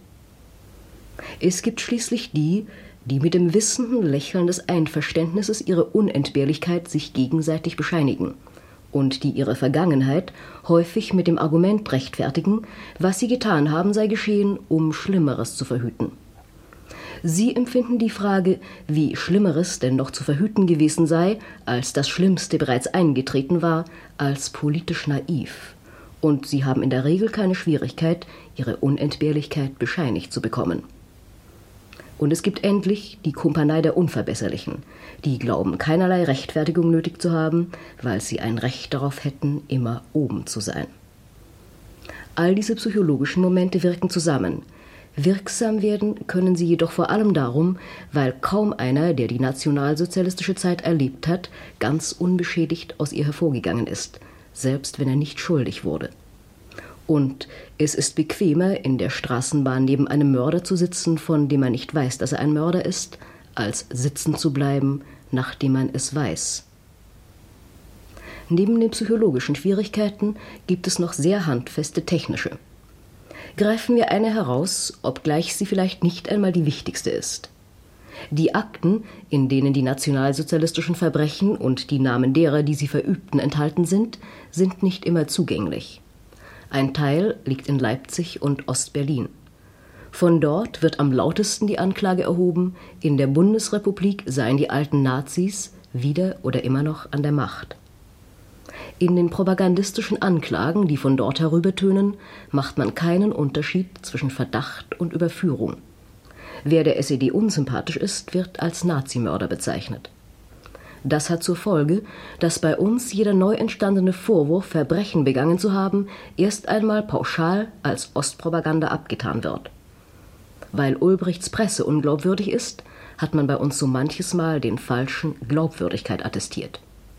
Es gibt schließlich die, die mit dem wissenden Lächeln des Einverständnisses ihre Unentbehrlichkeit sich gegenseitig bescheinigen und die ihre Vergangenheit häufig mit dem Argument rechtfertigen, was sie getan haben, sei geschehen, um Schlimmeres zu verhüten. Sie empfinden die Frage, wie Schlimmeres denn noch zu verhüten gewesen sei, als das Schlimmste bereits eingetreten war, als politisch naiv. Und sie haben in der Regel keine Schwierigkeit, ihre Unentbehrlichkeit bescheinigt zu bekommen. Und es gibt endlich die Kumpanei der Unverbesserlichen, die glauben, keinerlei Rechtfertigung nötig zu haben, weil sie ein Recht darauf hätten, immer oben zu sein. All diese psychologischen Momente wirken zusammen, Wirksam werden können sie jedoch vor allem darum, weil kaum einer, der die nationalsozialistische Zeit erlebt hat, ganz unbeschädigt aus ihr hervorgegangen ist, selbst wenn er nicht schuldig wurde. Und es ist bequemer, in der Straßenbahn neben einem Mörder zu sitzen, von dem man nicht weiß, dass er ein Mörder ist, als sitzen zu bleiben, nachdem man es weiß. Neben den psychologischen Schwierigkeiten gibt es noch sehr handfeste technische. Greifen wir eine heraus, obgleich sie vielleicht nicht einmal die wichtigste ist. Die Akten, in denen die nationalsozialistischen Verbrechen und die Namen derer, die sie verübten, enthalten sind, sind nicht immer zugänglich. Ein Teil liegt in Leipzig und Ostberlin. Von dort wird am lautesten die Anklage erhoben, in der Bundesrepublik seien die alten Nazis wieder oder immer noch an der Macht. In den propagandistischen Anklagen, die von dort herübertönen, macht man keinen Unterschied zwischen Verdacht und Überführung. Wer der S E D unsympathisch ist, wird als Nazimörder bezeichnet. Das hat zur Folge, dass bei uns jeder neu entstandene Vorwurf, Verbrechen begangen zu haben, erst einmal pauschal als Ostpropaganda abgetan wird. Weil Ulbrichts Presse unglaubwürdig ist, hat man bei uns so manches Mal den falschen Glaubwürdigkeit attestiert.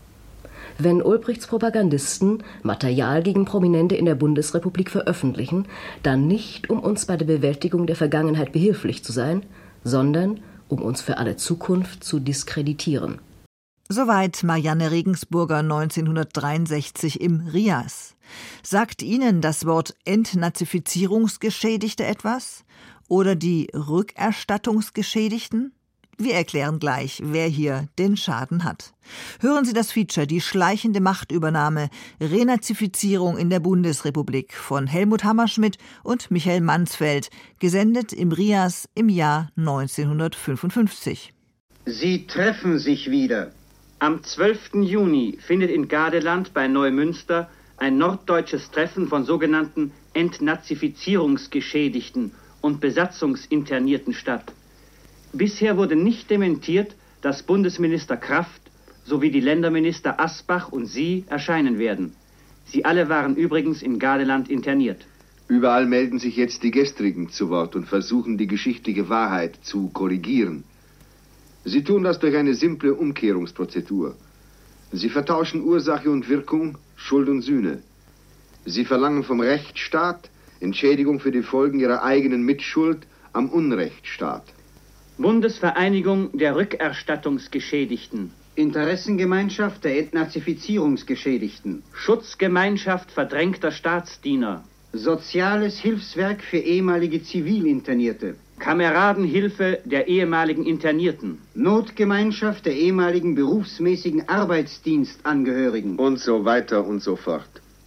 Wenn Ulbrichts Propagandisten Material gegen Prominente in der Bundesrepublik veröffentlichen, dann nicht, um uns bei der Bewältigung der Vergangenheit behilflich zu sein, sondern um uns für alle Zukunft zu diskreditieren. Soweit Marianne Regensburger neunzehnhundertdreiundsechzig im RIAS. Sagt Ihnen das Wort Entnazifizierungsgeschädigte etwas? Oder die Rückerstattungsgeschädigten? Wir erklären gleich, wer hier den Schaden hat. Hören Sie das Feature Die schleichende Machtübernahme, Renazifizierung in der Bundesrepublik von Helmut Hammerschmidt und Michael Mansfeld, gesendet im RIAS im Jahr neunzehnhundertfünfundfünfzig. Sie treffen sich wieder. Am zwölften Juni findet in Gadeland bei Neumünster ein norddeutsches Treffen von sogenannten Entnazifizierungsgeschädigten und Besatzungsinternierten statt. Bisher wurde nicht dementiert, dass Bundesminister Kraft sowie die Länderminister Asbach und Sie erscheinen werden. Sie alle waren übrigens in Gadeland interniert. Überall melden sich jetzt die Gestrigen zu Wort und versuchen, die geschichtliche Wahrheit zu korrigieren. Sie tun das durch eine simple Umkehrungsprozedur. Sie vertauschen Ursache und Wirkung, Schuld und Sühne. Sie verlangen vom Rechtsstaat Entschädigung für die Folgen ihrer eigenen Mitschuld am Unrechtsstaat. Bundesvereinigung der Rückerstattungsgeschädigten, Interessengemeinschaft der Entnazifizierungsgeschädigten, Schutzgemeinschaft verdrängter Staatsdiener, Soziales Hilfswerk für ehemalige Zivilinternierte, Kameradenhilfe der ehemaligen Internierten, Notgemeinschaft der ehemaligen berufsmäßigen Arbeitsdienstangehörigen und so weiter und so fort.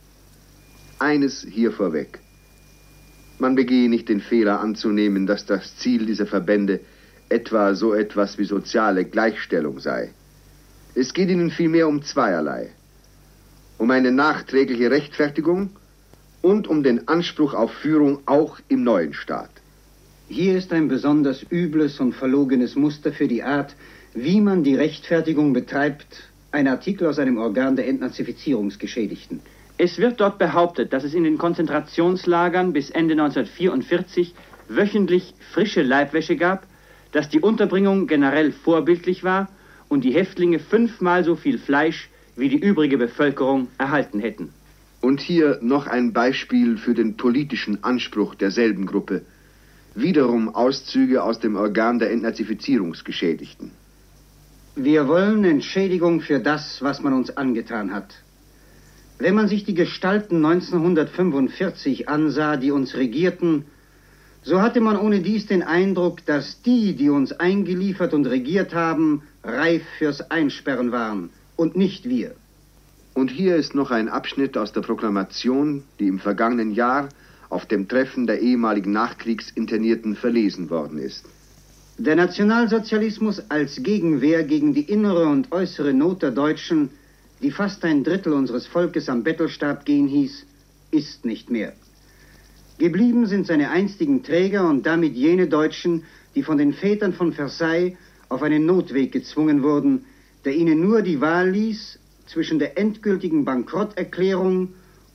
Eines hier vorweg. Man begehe nicht den Fehler anzunehmen, dass das Ziel dieser Verbände etwa so etwas wie soziale Gleichstellung sei. Es geht ihnen vielmehr um zweierlei. Um eine nachträgliche Rechtfertigung und um den Anspruch auf Führung auch im neuen Staat. Hier ist ein besonders übles und verlogenes Muster für die Art, wie man die Rechtfertigung betreibt, ein Artikel aus einem Organ der Entnazifizierungsgeschädigten. Es wird dort behauptet, dass es in den Konzentrationslagern bis Ende neunzehnhundertvierundvierzig wöchentlich frische Leibwäsche gab, dass die Unterbringung generell vorbildlich war und die Häftlinge fünfmal so viel Fleisch wie die übrige Bevölkerung erhalten hätten. Und hier noch ein Beispiel für den politischen Anspruch derselben Gruppe. Wiederum Auszüge aus dem Organ der Entnazifizierungsgeschädigten. Wir wollen Entschädigung für das, was man uns angetan hat. Wenn man sich die Gestalten neunzehnhundertfünfundvierzig ansah, die uns regierten, so hatte man ohne dies den Eindruck, dass die, die uns eingeliefert und regiert haben, reif fürs Einsperren waren und nicht wir. Und hier ist noch ein Abschnitt aus der Proklamation, die im vergangenen Jahr auf dem Treffen der ehemaligen Nachkriegsinternierten verlesen worden ist. Der Nationalsozialismus als Gegenwehr gegen die innere und äußere Not der Deutschen, die fast ein Drittel unseres Volkes am Bettelstab gehen hieß, ist nicht mehr. Geblieben sind seine einstigen Träger und damit jene Deutschen, die von den Vätern von Versailles auf einen Notweg gezwungen wurden, der ihnen nur die Wahl ließ zwischen der endgültigen Bankrotterklärung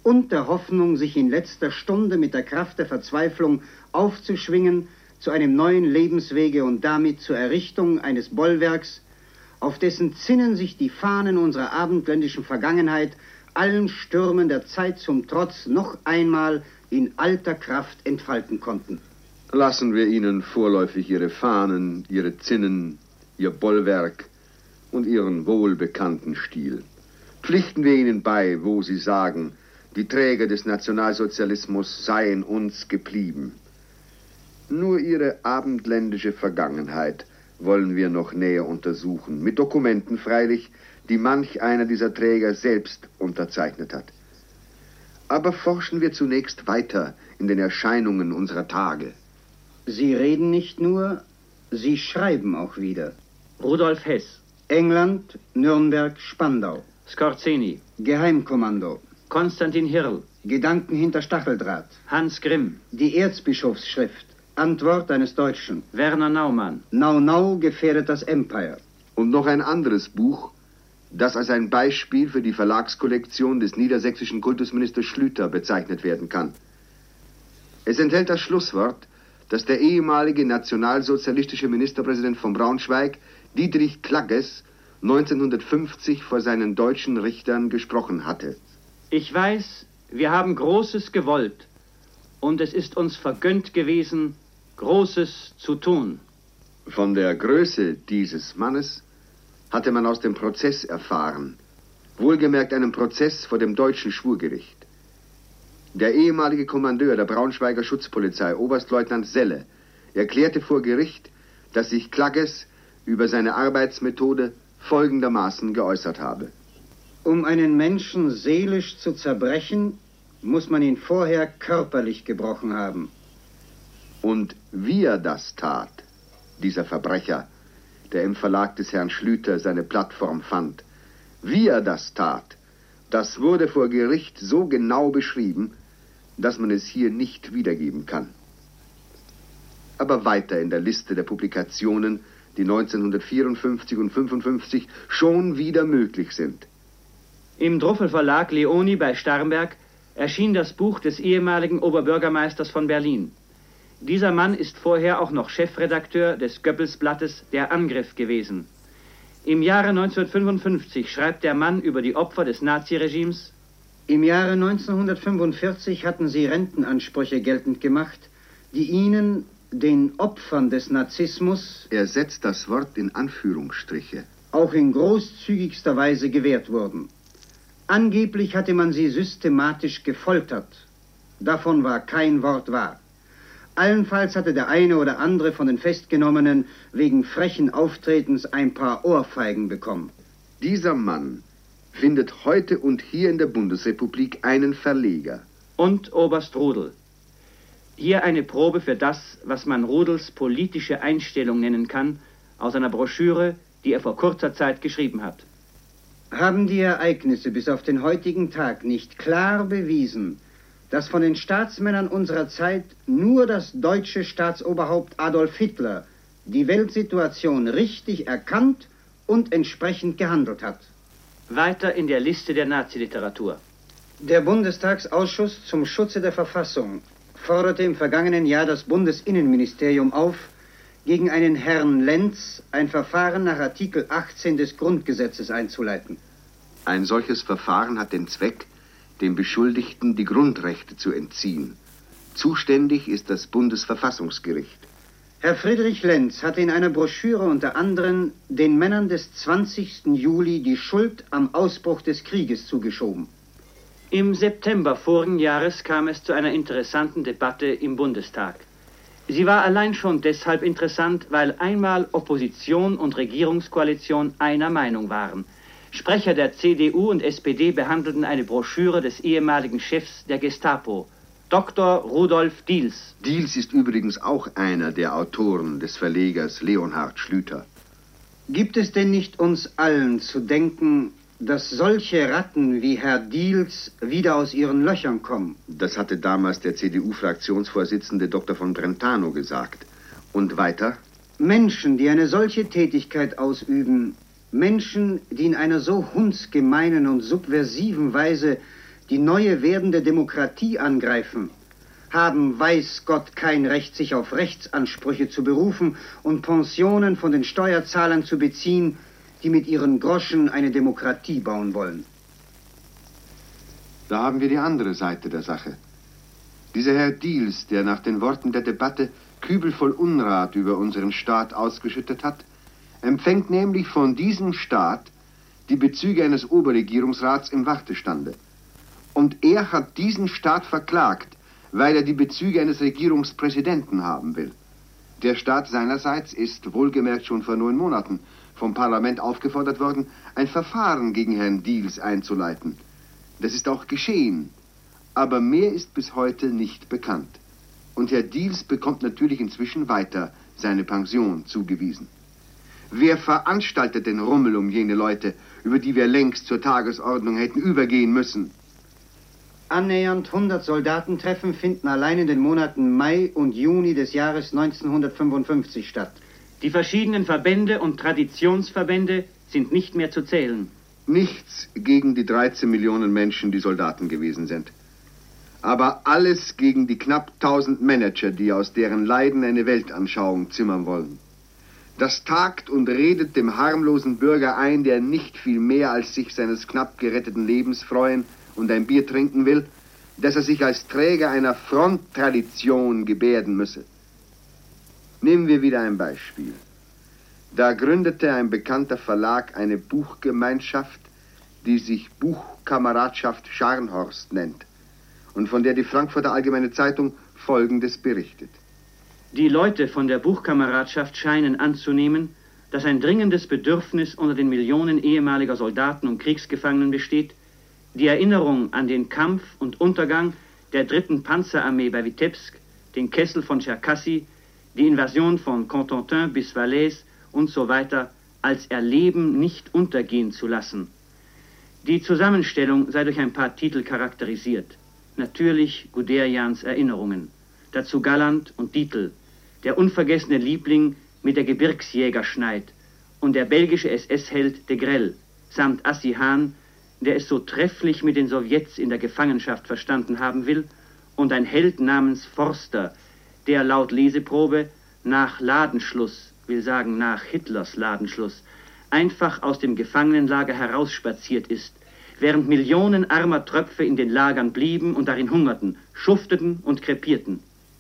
und der Hoffnung, sich in letzter Stunde mit der Kraft der Verzweiflung aufzuschwingen zu einem neuen Lebenswege und damit zur Errichtung eines Bollwerks, auf dessen Zinnen sich die Fahnen unserer abendländischen Vergangenheit allen Stürmen der Zeit zum Trotz noch einmal in alter Kraft entfalten konnten. Lassen wir ihnen vorläufig ihre Fahnen, ihre Zinnen, ihr Bollwerk und ihren wohlbekannten Stil. Pflichten wir ihnen bei, wo sie sagen, die Träger des Nationalsozialismus seien uns geblieben. Nur ihre abendländische Vergangenheit wollen wir noch näher untersuchen, mit Dokumenten freilich, die manch einer dieser Träger selbst unterzeichnet hat. Aber forschen wir zunächst weiter in den Erscheinungen unserer Tage. Sie reden nicht nur, Sie schreiben auch wieder. Rudolf Hess. England, Nürnberg, Spandau. Skorzeny. Geheimkommando. Konstantin Hirl. Gedanken hinter Stacheldraht. Hans Grimm. Die Erzbischofsschrift. Antwort eines Deutschen. Werner Naumann. Nau Nau gefährdet das Empire. Und noch ein anderes Buch, das als ein Beispiel für die Verlagskollektion des niedersächsischen Kultusministers Schlüter bezeichnet werden kann. Es enthält das Schlusswort, das der ehemalige nationalsozialistische Ministerpräsident von Braunschweig, Dietrich Klagges, neunzehnhundertfünfzig vor seinen deutschen Richtern gesprochen hatte. Ich weiß, wir haben Großes gewollt und es ist uns vergönnt gewesen, Großes zu tun. Von der Größe dieses Mannes hatte man aus dem Prozess erfahren, wohlgemerkt einem Prozess vor dem deutschen Schwurgericht. Der ehemalige Kommandeur der Braunschweiger Schutzpolizei, Oberstleutnant Selle, erklärte vor Gericht, dass sich Klagges über seine Arbeitsmethode folgendermaßen geäußert habe. Um einen Menschen seelisch zu zerbrechen, muss man ihn vorher körperlich gebrochen haben. Und wie er das tat, dieser Verbrecher, der im Verlag des Herrn Schlüter seine Plattform fand, wie er das tat, das wurde vor Gericht so genau beschrieben, dass man es hier nicht wiedergeben kann. Aber weiter in der Liste der Publikationen, die neunzehnhundertvierundfünfzig und fünfundfünfzig schon wieder möglich sind. Im Druffel Verlag Leoni bei Starnberg erschien das Buch des ehemaligen Oberbürgermeisters von Berlin. Dieser Mann ist vorher auch noch Chefredakteur des Goebbelsblattes Der Angriff gewesen. Im Jahre neunzehnhundertfünfundfünfzig schreibt der Mann über die Opfer des Naziregimes: Im Jahre neunzehnhundertfünfundvierzig hatten sie Rentenansprüche geltend gemacht, die ihnen, den Opfern des Nazismus, er setzt das Wort in Anführungsstriche, auch in großzügigster Weise gewährt wurden. Angeblich hatte man sie systematisch gefoltert. Davon war kein Wort wahr. Allenfalls hatte der eine oder andere von den Festgenommenen wegen frechen Auftretens ein paar Ohrfeigen bekommen. Dieser Mann findet heute und hier in der Bundesrepublik einen Verleger. Und Oberst Rudel. Hier eine Probe für das, was man Rudels politische Einstellung nennen kann, aus einer Broschüre, die er vor kurzer Zeit geschrieben hat. Haben die Ereignisse bis auf den heutigen Tag nicht klar bewiesen, dass von den Staatsmännern unserer Zeit nur das deutsche Staatsoberhaupt Adolf Hitler die Weltsituation richtig erkannt und entsprechend gehandelt hat? Weiter in der Liste der Naziliteratur. Der Bundestagsausschuss zum Schutze der Verfassung forderte im vergangenen Jahr das Bundesinnenministerium auf, gegen einen Herrn Lenz ein Verfahren nach Artikel achtzehn des Grundgesetzes einzuleiten. Ein solches Verfahren hat den Zweck, dem Beschuldigten die Grundrechte zu entziehen. Zuständig ist das Bundesverfassungsgericht. Herr Friedrich Lenz hatte in einer Broschüre unter anderem den Männern des zwanzigsten Juli die Schuld am Ausbruch des Krieges zugeschoben. Im September vorigen Jahres kam es zu einer interessanten Debatte im Bundestag. Sie war allein schon deshalb interessant, weil einmal Opposition und Regierungskoalition einer Meinung waren. Sprecher der C D U und S P D behandelten eine Broschüre des ehemaligen Chefs der Gestapo, Doktor Rudolf Diels. Diels ist übrigens auch einer der Autoren des Verlegers Leonhard Schlüter. Gibt es denn nicht uns allen zu denken, dass solche Ratten wie Herr Diels wieder aus ihren Löchern kommen? Das hatte damals der C D U-Fraktionsvorsitzende Doktor von Brentano gesagt. Und weiter? Menschen, die eine solche Tätigkeit ausüben, Menschen, die in einer so hundsgemeinen und subversiven Weise die neue werdende Demokratie angreifen, haben, weiß Gott, kein Recht, sich auf Rechtsansprüche zu berufen und Pensionen von den Steuerzahlern zu beziehen, die mit ihren Groschen eine Demokratie bauen wollen. Da haben wir die andere Seite der Sache. Dieser Herr Diels, der nach den Worten der Debatte Kübel voll Unrat über unseren Staat ausgeschüttet hat, empfängt nämlich von diesem Staat die Bezüge eines Oberregierungsrats im Wartestande. Und er hat diesen Staat verklagt, weil er die Bezüge eines Regierungspräsidenten haben will. Der Staat seinerseits ist, wohlgemerkt schon vor neun Monaten, vom Parlament aufgefordert worden, ein Verfahren gegen Herrn Diels einzuleiten. Das ist auch geschehen, aber mehr ist bis heute nicht bekannt. Und Herr Diels bekommt natürlich inzwischen weiter seine Pension zugewiesen. Wer veranstaltet den Rummel um jene Leute, über die wir längst zur Tagesordnung hätten übergehen müssen? Annähernd hundert Soldatentreffen finden allein in den Monaten Mai und Juni des Jahres neunzehnhundertfünfundfünfzig statt. Die verschiedenen Verbände und Traditionsverbände sind nicht mehr zu zählen. Nichts gegen die dreizehn Millionen Menschen, die Soldaten gewesen sind. Aber alles gegen die knapp tausend Manager, die aus deren Leiden eine Weltanschauung zimmern wollen. Das tagt und redet dem harmlosen Bürger ein, der nicht viel mehr als sich seines knapp geretteten Lebens freuen und ein Bier trinken will, dass er sich als Träger einer Fronttradition gebärden müsse. Nehmen wir wieder ein Beispiel. Da gründete ein bekannter Verlag eine Buchgemeinschaft, die sich Buchkameradschaft Scharnhorst nennt und von der die Frankfurter Allgemeine Zeitung Folgendes berichtet. Die Leute von der Buchkameradschaft scheinen anzunehmen, dass ein dringendes Bedürfnis unter den Millionen ehemaliger Soldaten und Kriegsgefangenen besteht, die Erinnerung an den Kampf und Untergang der dritten Panzerarmee bei Witebsk, den Kessel von Tscherkassy, die Invasion von Cotentin bis Valais und so weiter als Erleben nicht untergehen zu lassen. Die Zusammenstellung sei durch ein paar Titel charakterisiert. Natürlich Guderians Erinnerungen, dazu Galland und Dietl, der unvergessene Liebling mit der Gebirgsjägerschneid und der belgische S S-Held de Grelle, samt Assi Hahn, der es so trefflich mit den Sowjets in der Gefangenschaft verstanden haben will, und ein Held namens Forster, der laut Leseprobe nach Ladenschluss, will sagen nach Hitlers Ladenschluss, einfach aus dem Gefangenenlager herausspaziert ist, während Millionen armer Tröpfe in den Lagern blieben und darin hungerten, schufteten und krepierten.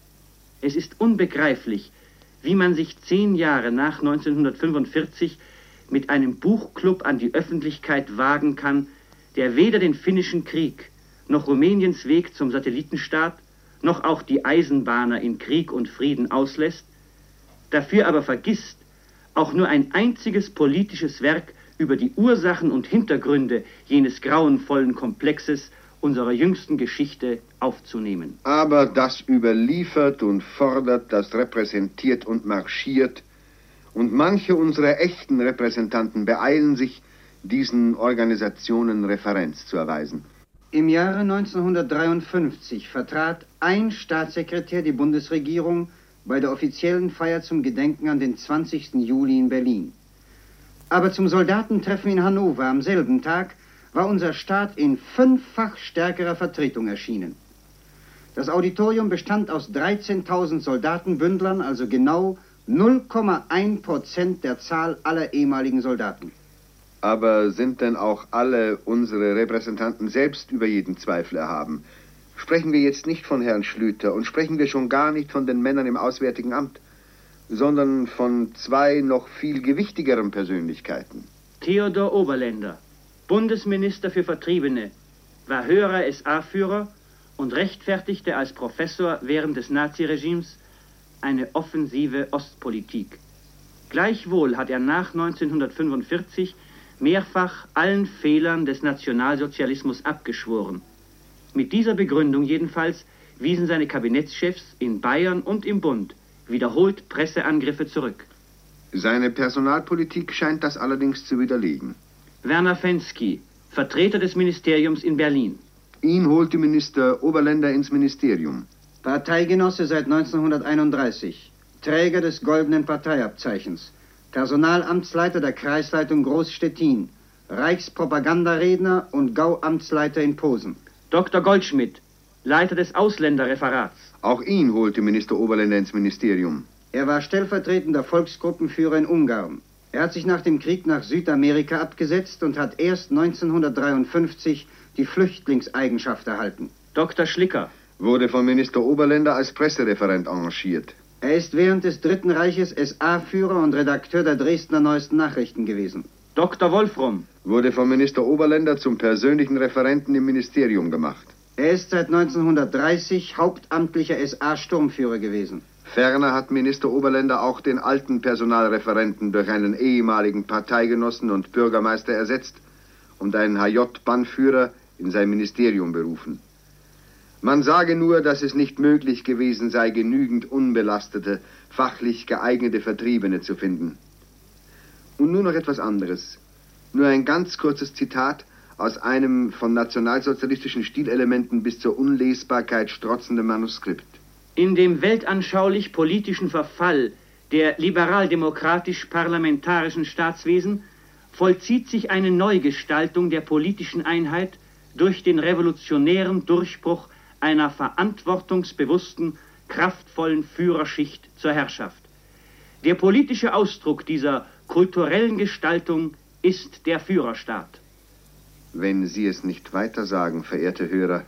Es ist unbegreiflich, wie man sich zehn Jahre nach neunzehnhundertfünfundvierzig mit einem Buchclub an die Öffentlichkeit wagen kann, der weder den Finnischen Krieg, noch Rumäniens Weg zum Satellitenstaat, noch auch die Eisenbahner in Krieg und Frieden auslässt, dafür aber vergisst, auch nur ein einziges politisches Werk über die Ursachen und Hintergründe jenes grauenvollen Komplexes unserer jüngsten Geschichte aufzunehmen. Aber das überliefert und fordert, das repräsentiert und marschiert, und manche unserer echten Repräsentanten beeilen sich, diesen Organisationen Referenz zu erweisen. Im Jahre neunzehnhundertdreiundfünfzig vertrat ein Staatssekretär die Bundesregierung bei der offiziellen Feier zum Gedenken an den zwanzigsten Juli in Berlin. Aber zum Soldatentreffen in Hannover am selben Tag war unser Staat in fünffach stärkerer Vertretung erschienen. Das Auditorium bestand aus dreizehntausend Soldatenbündlern, also genau null Komma eins Prozent der Zahl aller ehemaligen Soldaten. Aber sind denn auch alle unsere Repräsentanten selbst über jeden Zweifel erhaben? Sprechen wir jetzt nicht von Herrn Schlüter und sprechen wir schon gar nicht von den Männern im Auswärtigen Amt, sondern von zwei noch viel gewichtigeren Persönlichkeiten. Theodor Oberländer, Bundesminister für Vertriebene, war höherer S A-Führer und rechtfertigte als Professor während des Naziregimes eine offensive Ostpolitik. Gleichwohl hat er nach neunzehnhundertfünfundvierzig mehrfach allen Fehlern des Nationalsozialismus abgeschworen. Mit dieser Begründung jedenfalls wiesen seine Kabinettschefs in Bayern und im Bund wiederholt Presseangriffe zurück. Seine Personalpolitik scheint das allerdings zu widerlegen. Werner Fensky, Vertreter des Ministeriums in Berlin. Ihn holte Minister Oberländer ins Ministerium. Parteigenosse seit neunzehnhunderteinunddreißig, Träger des goldenen Parteiabzeichens, Personalamtsleiter der Kreisleitung Groß-Stettin, Reichspropagandaredner und Gauamtsleiter in Posen. Doktor Goldschmidt, Leiter des Ausländerreferats. Auch ihn holte Minister Oberländer ins Ministerium. Er war stellvertretender Volksgruppenführer in Ungarn. Er hat sich nach dem Krieg nach Südamerika abgesetzt und hat erst neunzehnhundertdreiundfünfzig die Flüchtlingseigenschaft erhalten. Doktor Schlicker wurde von Minister Oberländer als Pressereferent engagiert. Er ist während des Dritten Reiches S A-Führer und Redakteur der Dresdner Neuesten Nachrichten gewesen. Doktor Wolfram wurde von Minister Oberländer zum persönlichen Referenten im Ministerium gemacht. Er ist seit neunzehnhundertdreißig hauptamtlicher S A-Sturmführer gewesen. Ferner hat Minister Oberländer auch den alten Personalreferenten durch einen ehemaligen Parteigenossen und Bürgermeister ersetzt und einen H J-Bannführer in sein Ministerium berufen. Man sage nur, dass es nicht möglich gewesen sei, genügend unbelastete, fachlich geeignete Vertriebene zu finden. Und nun noch etwas anderes. Nur ein ganz kurzes Zitat aus einem von nationalsozialistischen Stilelementen bis zur Unlesbarkeit strotzenden Manuskript. In dem weltanschaulich-politischen Verfall der liberal-demokratisch-parlamentarischen Staatswesen vollzieht sich eine Neugestaltung der politischen Einheit durch den revolutionären Durchbruch einer verantwortungsbewussten, kraftvollen Führerschicht zur Herrschaft. Der politische Ausdruck dieser kulturellen Gestaltung ist der Führerstaat. Wenn Sie es nicht weiter sagen, verehrte Hörer,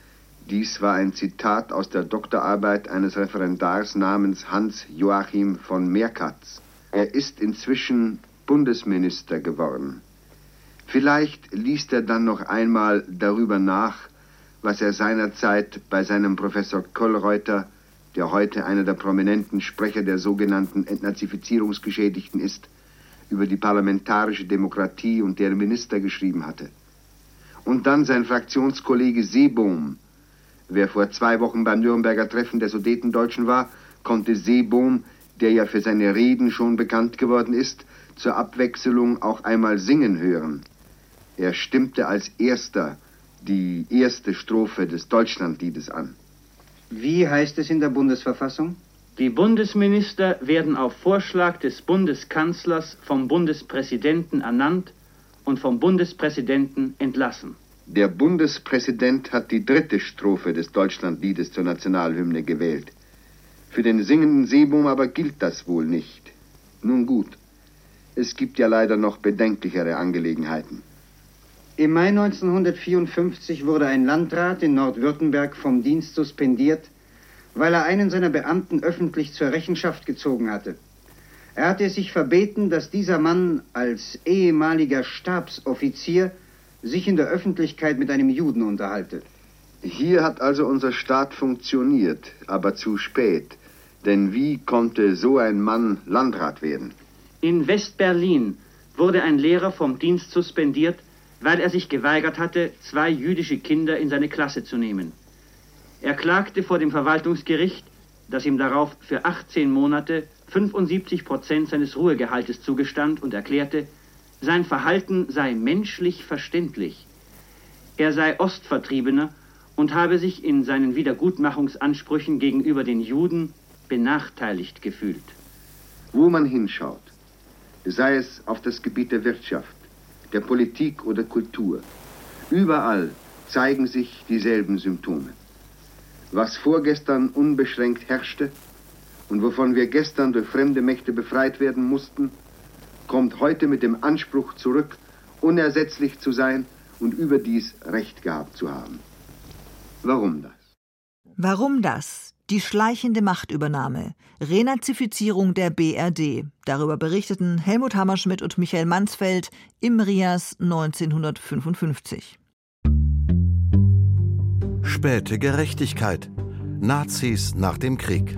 dies war ein Zitat aus der Doktorarbeit eines Referendars namens Hans-Joachim von Merkatz. Er ist inzwischen Bundesminister geworden. Vielleicht liest er dann noch einmal darüber nach, was er seinerzeit bei seinem Professor Kollreuter, der heute einer der prominenten Sprecher der sogenannten Entnazifizierungsgeschädigten ist, über die parlamentarische Demokratie und deren Minister geschrieben hatte. Und dann sein Fraktionskollege Seebohm. Wer vor zwei Wochen beim Nürnberger Treffen der Sudetendeutschen war, konnte Seebohm, der ja für seine Reden schon bekannt geworden ist, zur Abwechslung auch einmal singen hören. Er stimmte als erster die erste Strophe des Deutschlandliedes an. Wie heißt es in der Bundesverfassung? Die Bundesminister werden auf Vorschlag des Bundeskanzlers vom Bundespräsidenten ernannt und vom Bundespräsidenten entlassen. Der Bundespräsident hat die dritte Strophe des Deutschlandliedes zur Nationalhymne gewählt. Für den singenden Seebohm aber gilt das wohl nicht. Nun gut, es gibt ja leider noch bedenklichere Angelegenheiten. Im Mai neunzehnhundertvierundfünfzig wurde ein Landrat in Nordwürttemberg vom Dienst suspendiert, weil er einen seiner Beamten öffentlich zur Rechenschaft gezogen hatte. Er hatte es sich verbeten, dass dieser Mann als ehemaliger Stabsoffizier sich in der Öffentlichkeit mit einem Juden unterhalte. Hier hat also unser Staat funktioniert, aber zu spät. Denn wie konnte so ein Mann Landrat werden? In West-Berlin wurde ein Lehrer vom Dienst suspendiert, weil er sich geweigert hatte, zwei jüdische Kinder in seine Klasse zu nehmen. Er klagte vor dem Verwaltungsgericht, das ihm darauf für achtzehn Monate fünfundsiebzig Prozent seines Ruhegehaltes zugestand und erklärte, sein Verhalten sei menschlich verständlich. Er sei Ostvertriebener und habe sich in seinen Wiedergutmachungsansprüchen gegenüber den Juden benachteiligt gefühlt. Wo man hinschaut, sei es auf das Gebiet der Wirtschaft, der Politik oder Kultur, überall zeigen sich dieselben Symptome. Was vorgestern unbeschränkt herrschte und wovon wir gestern durch fremde Mächte befreit werden mussten, kommt heute mit dem Anspruch zurück, unersetzlich zu sein und überdies Recht gehabt zu haben. Warum das? Warum das? Die schleichende Machtübernahme, Renazifizierung der B R D. Darüber berichteten Helmut Hammerschmidt und Michael Mansfeld im Rias neunzehnhundertfünfundfünfzig. Späte Gerechtigkeit. Nazis nach dem Krieg.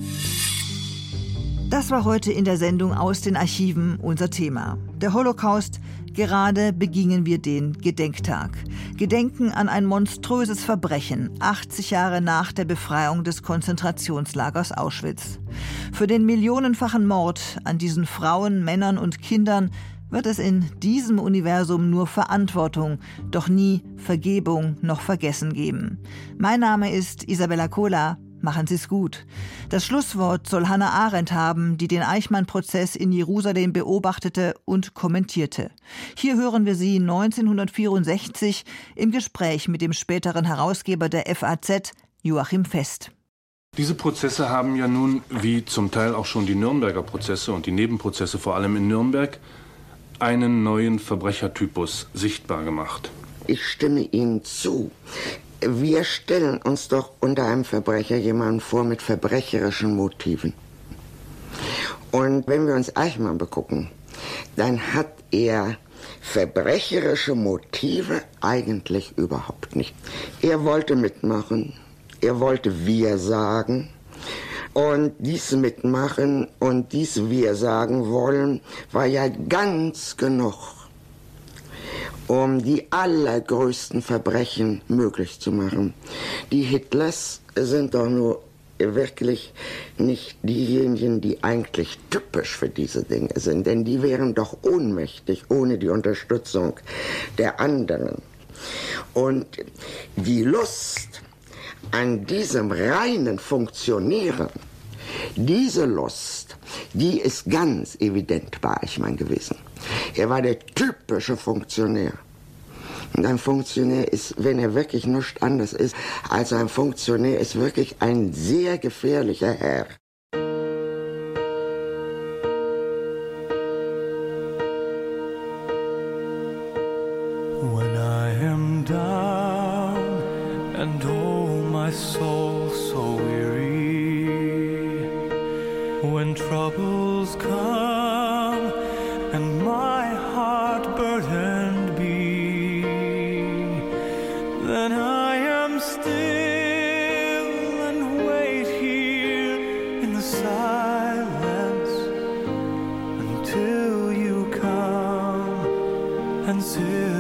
Das war heute in der Sendung Aus den Archiven unser Thema. Der Holocaust. Gerade begingen wir den Gedenktag. Gedenken an ein monströses Verbrechen, achtzig Jahre nach der Befreiung des Konzentrationslagers Auschwitz. Für den millionenfachen Mord an diesen Frauen, Männern und Kindern wird es in diesem Universum nur Verantwortung, doch nie Vergebung noch Vergessen geben. Mein Name ist Isabella Kohler. Machen Sie's gut. Das Schlusswort soll Hannah Arendt haben, die den Eichmann-Prozess in Jerusalem beobachtete und kommentierte. Hier hören wir sie neunzehnhundertvierundsechzig im Gespräch mit dem späteren Herausgeber der F A Z, Joachim Fest. Diese Prozesse haben ja nun, wie zum Teil auch schon die Nürnberger Prozesse und die Nebenprozesse vor allem in Nürnberg, einen neuen Verbrechertypus sichtbar gemacht. Ich stimme Ihnen zu. Wir stellen uns doch unter einem Verbrecher jemanden vor mit verbrecherischen Motiven. Und wenn wir uns Eichmann begucken, dann hat er verbrecherische Motive eigentlich überhaupt nicht. Er wollte mitmachen, er wollte Wir sagen. Und dies Mitmachen und dies Wir sagen wollen, war ja ganz genug, um die allergrößten Verbrechen möglich zu machen. Die Hitlers sind doch nur wirklich nicht diejenigen, die eigentlich typisch für diese Dinge sind, denn die wären doch ohnmächtig ohne die Unterstützung der anderen. Und die Lust an diesem reinen Funktionieren, diese Lust, die ist ganz evident bei Eichmann gewesen. Er war der typische Funktionär. Und ein Funktionär ist, wenn er wirklich nichts anderes ist als ein Funktionär, ist wirklich ein sehr gefährlicher Herr. When I am down and oh my soul so weary, when troubles come and my heart burdened be, then I am still and wait here in the silence until you come and sit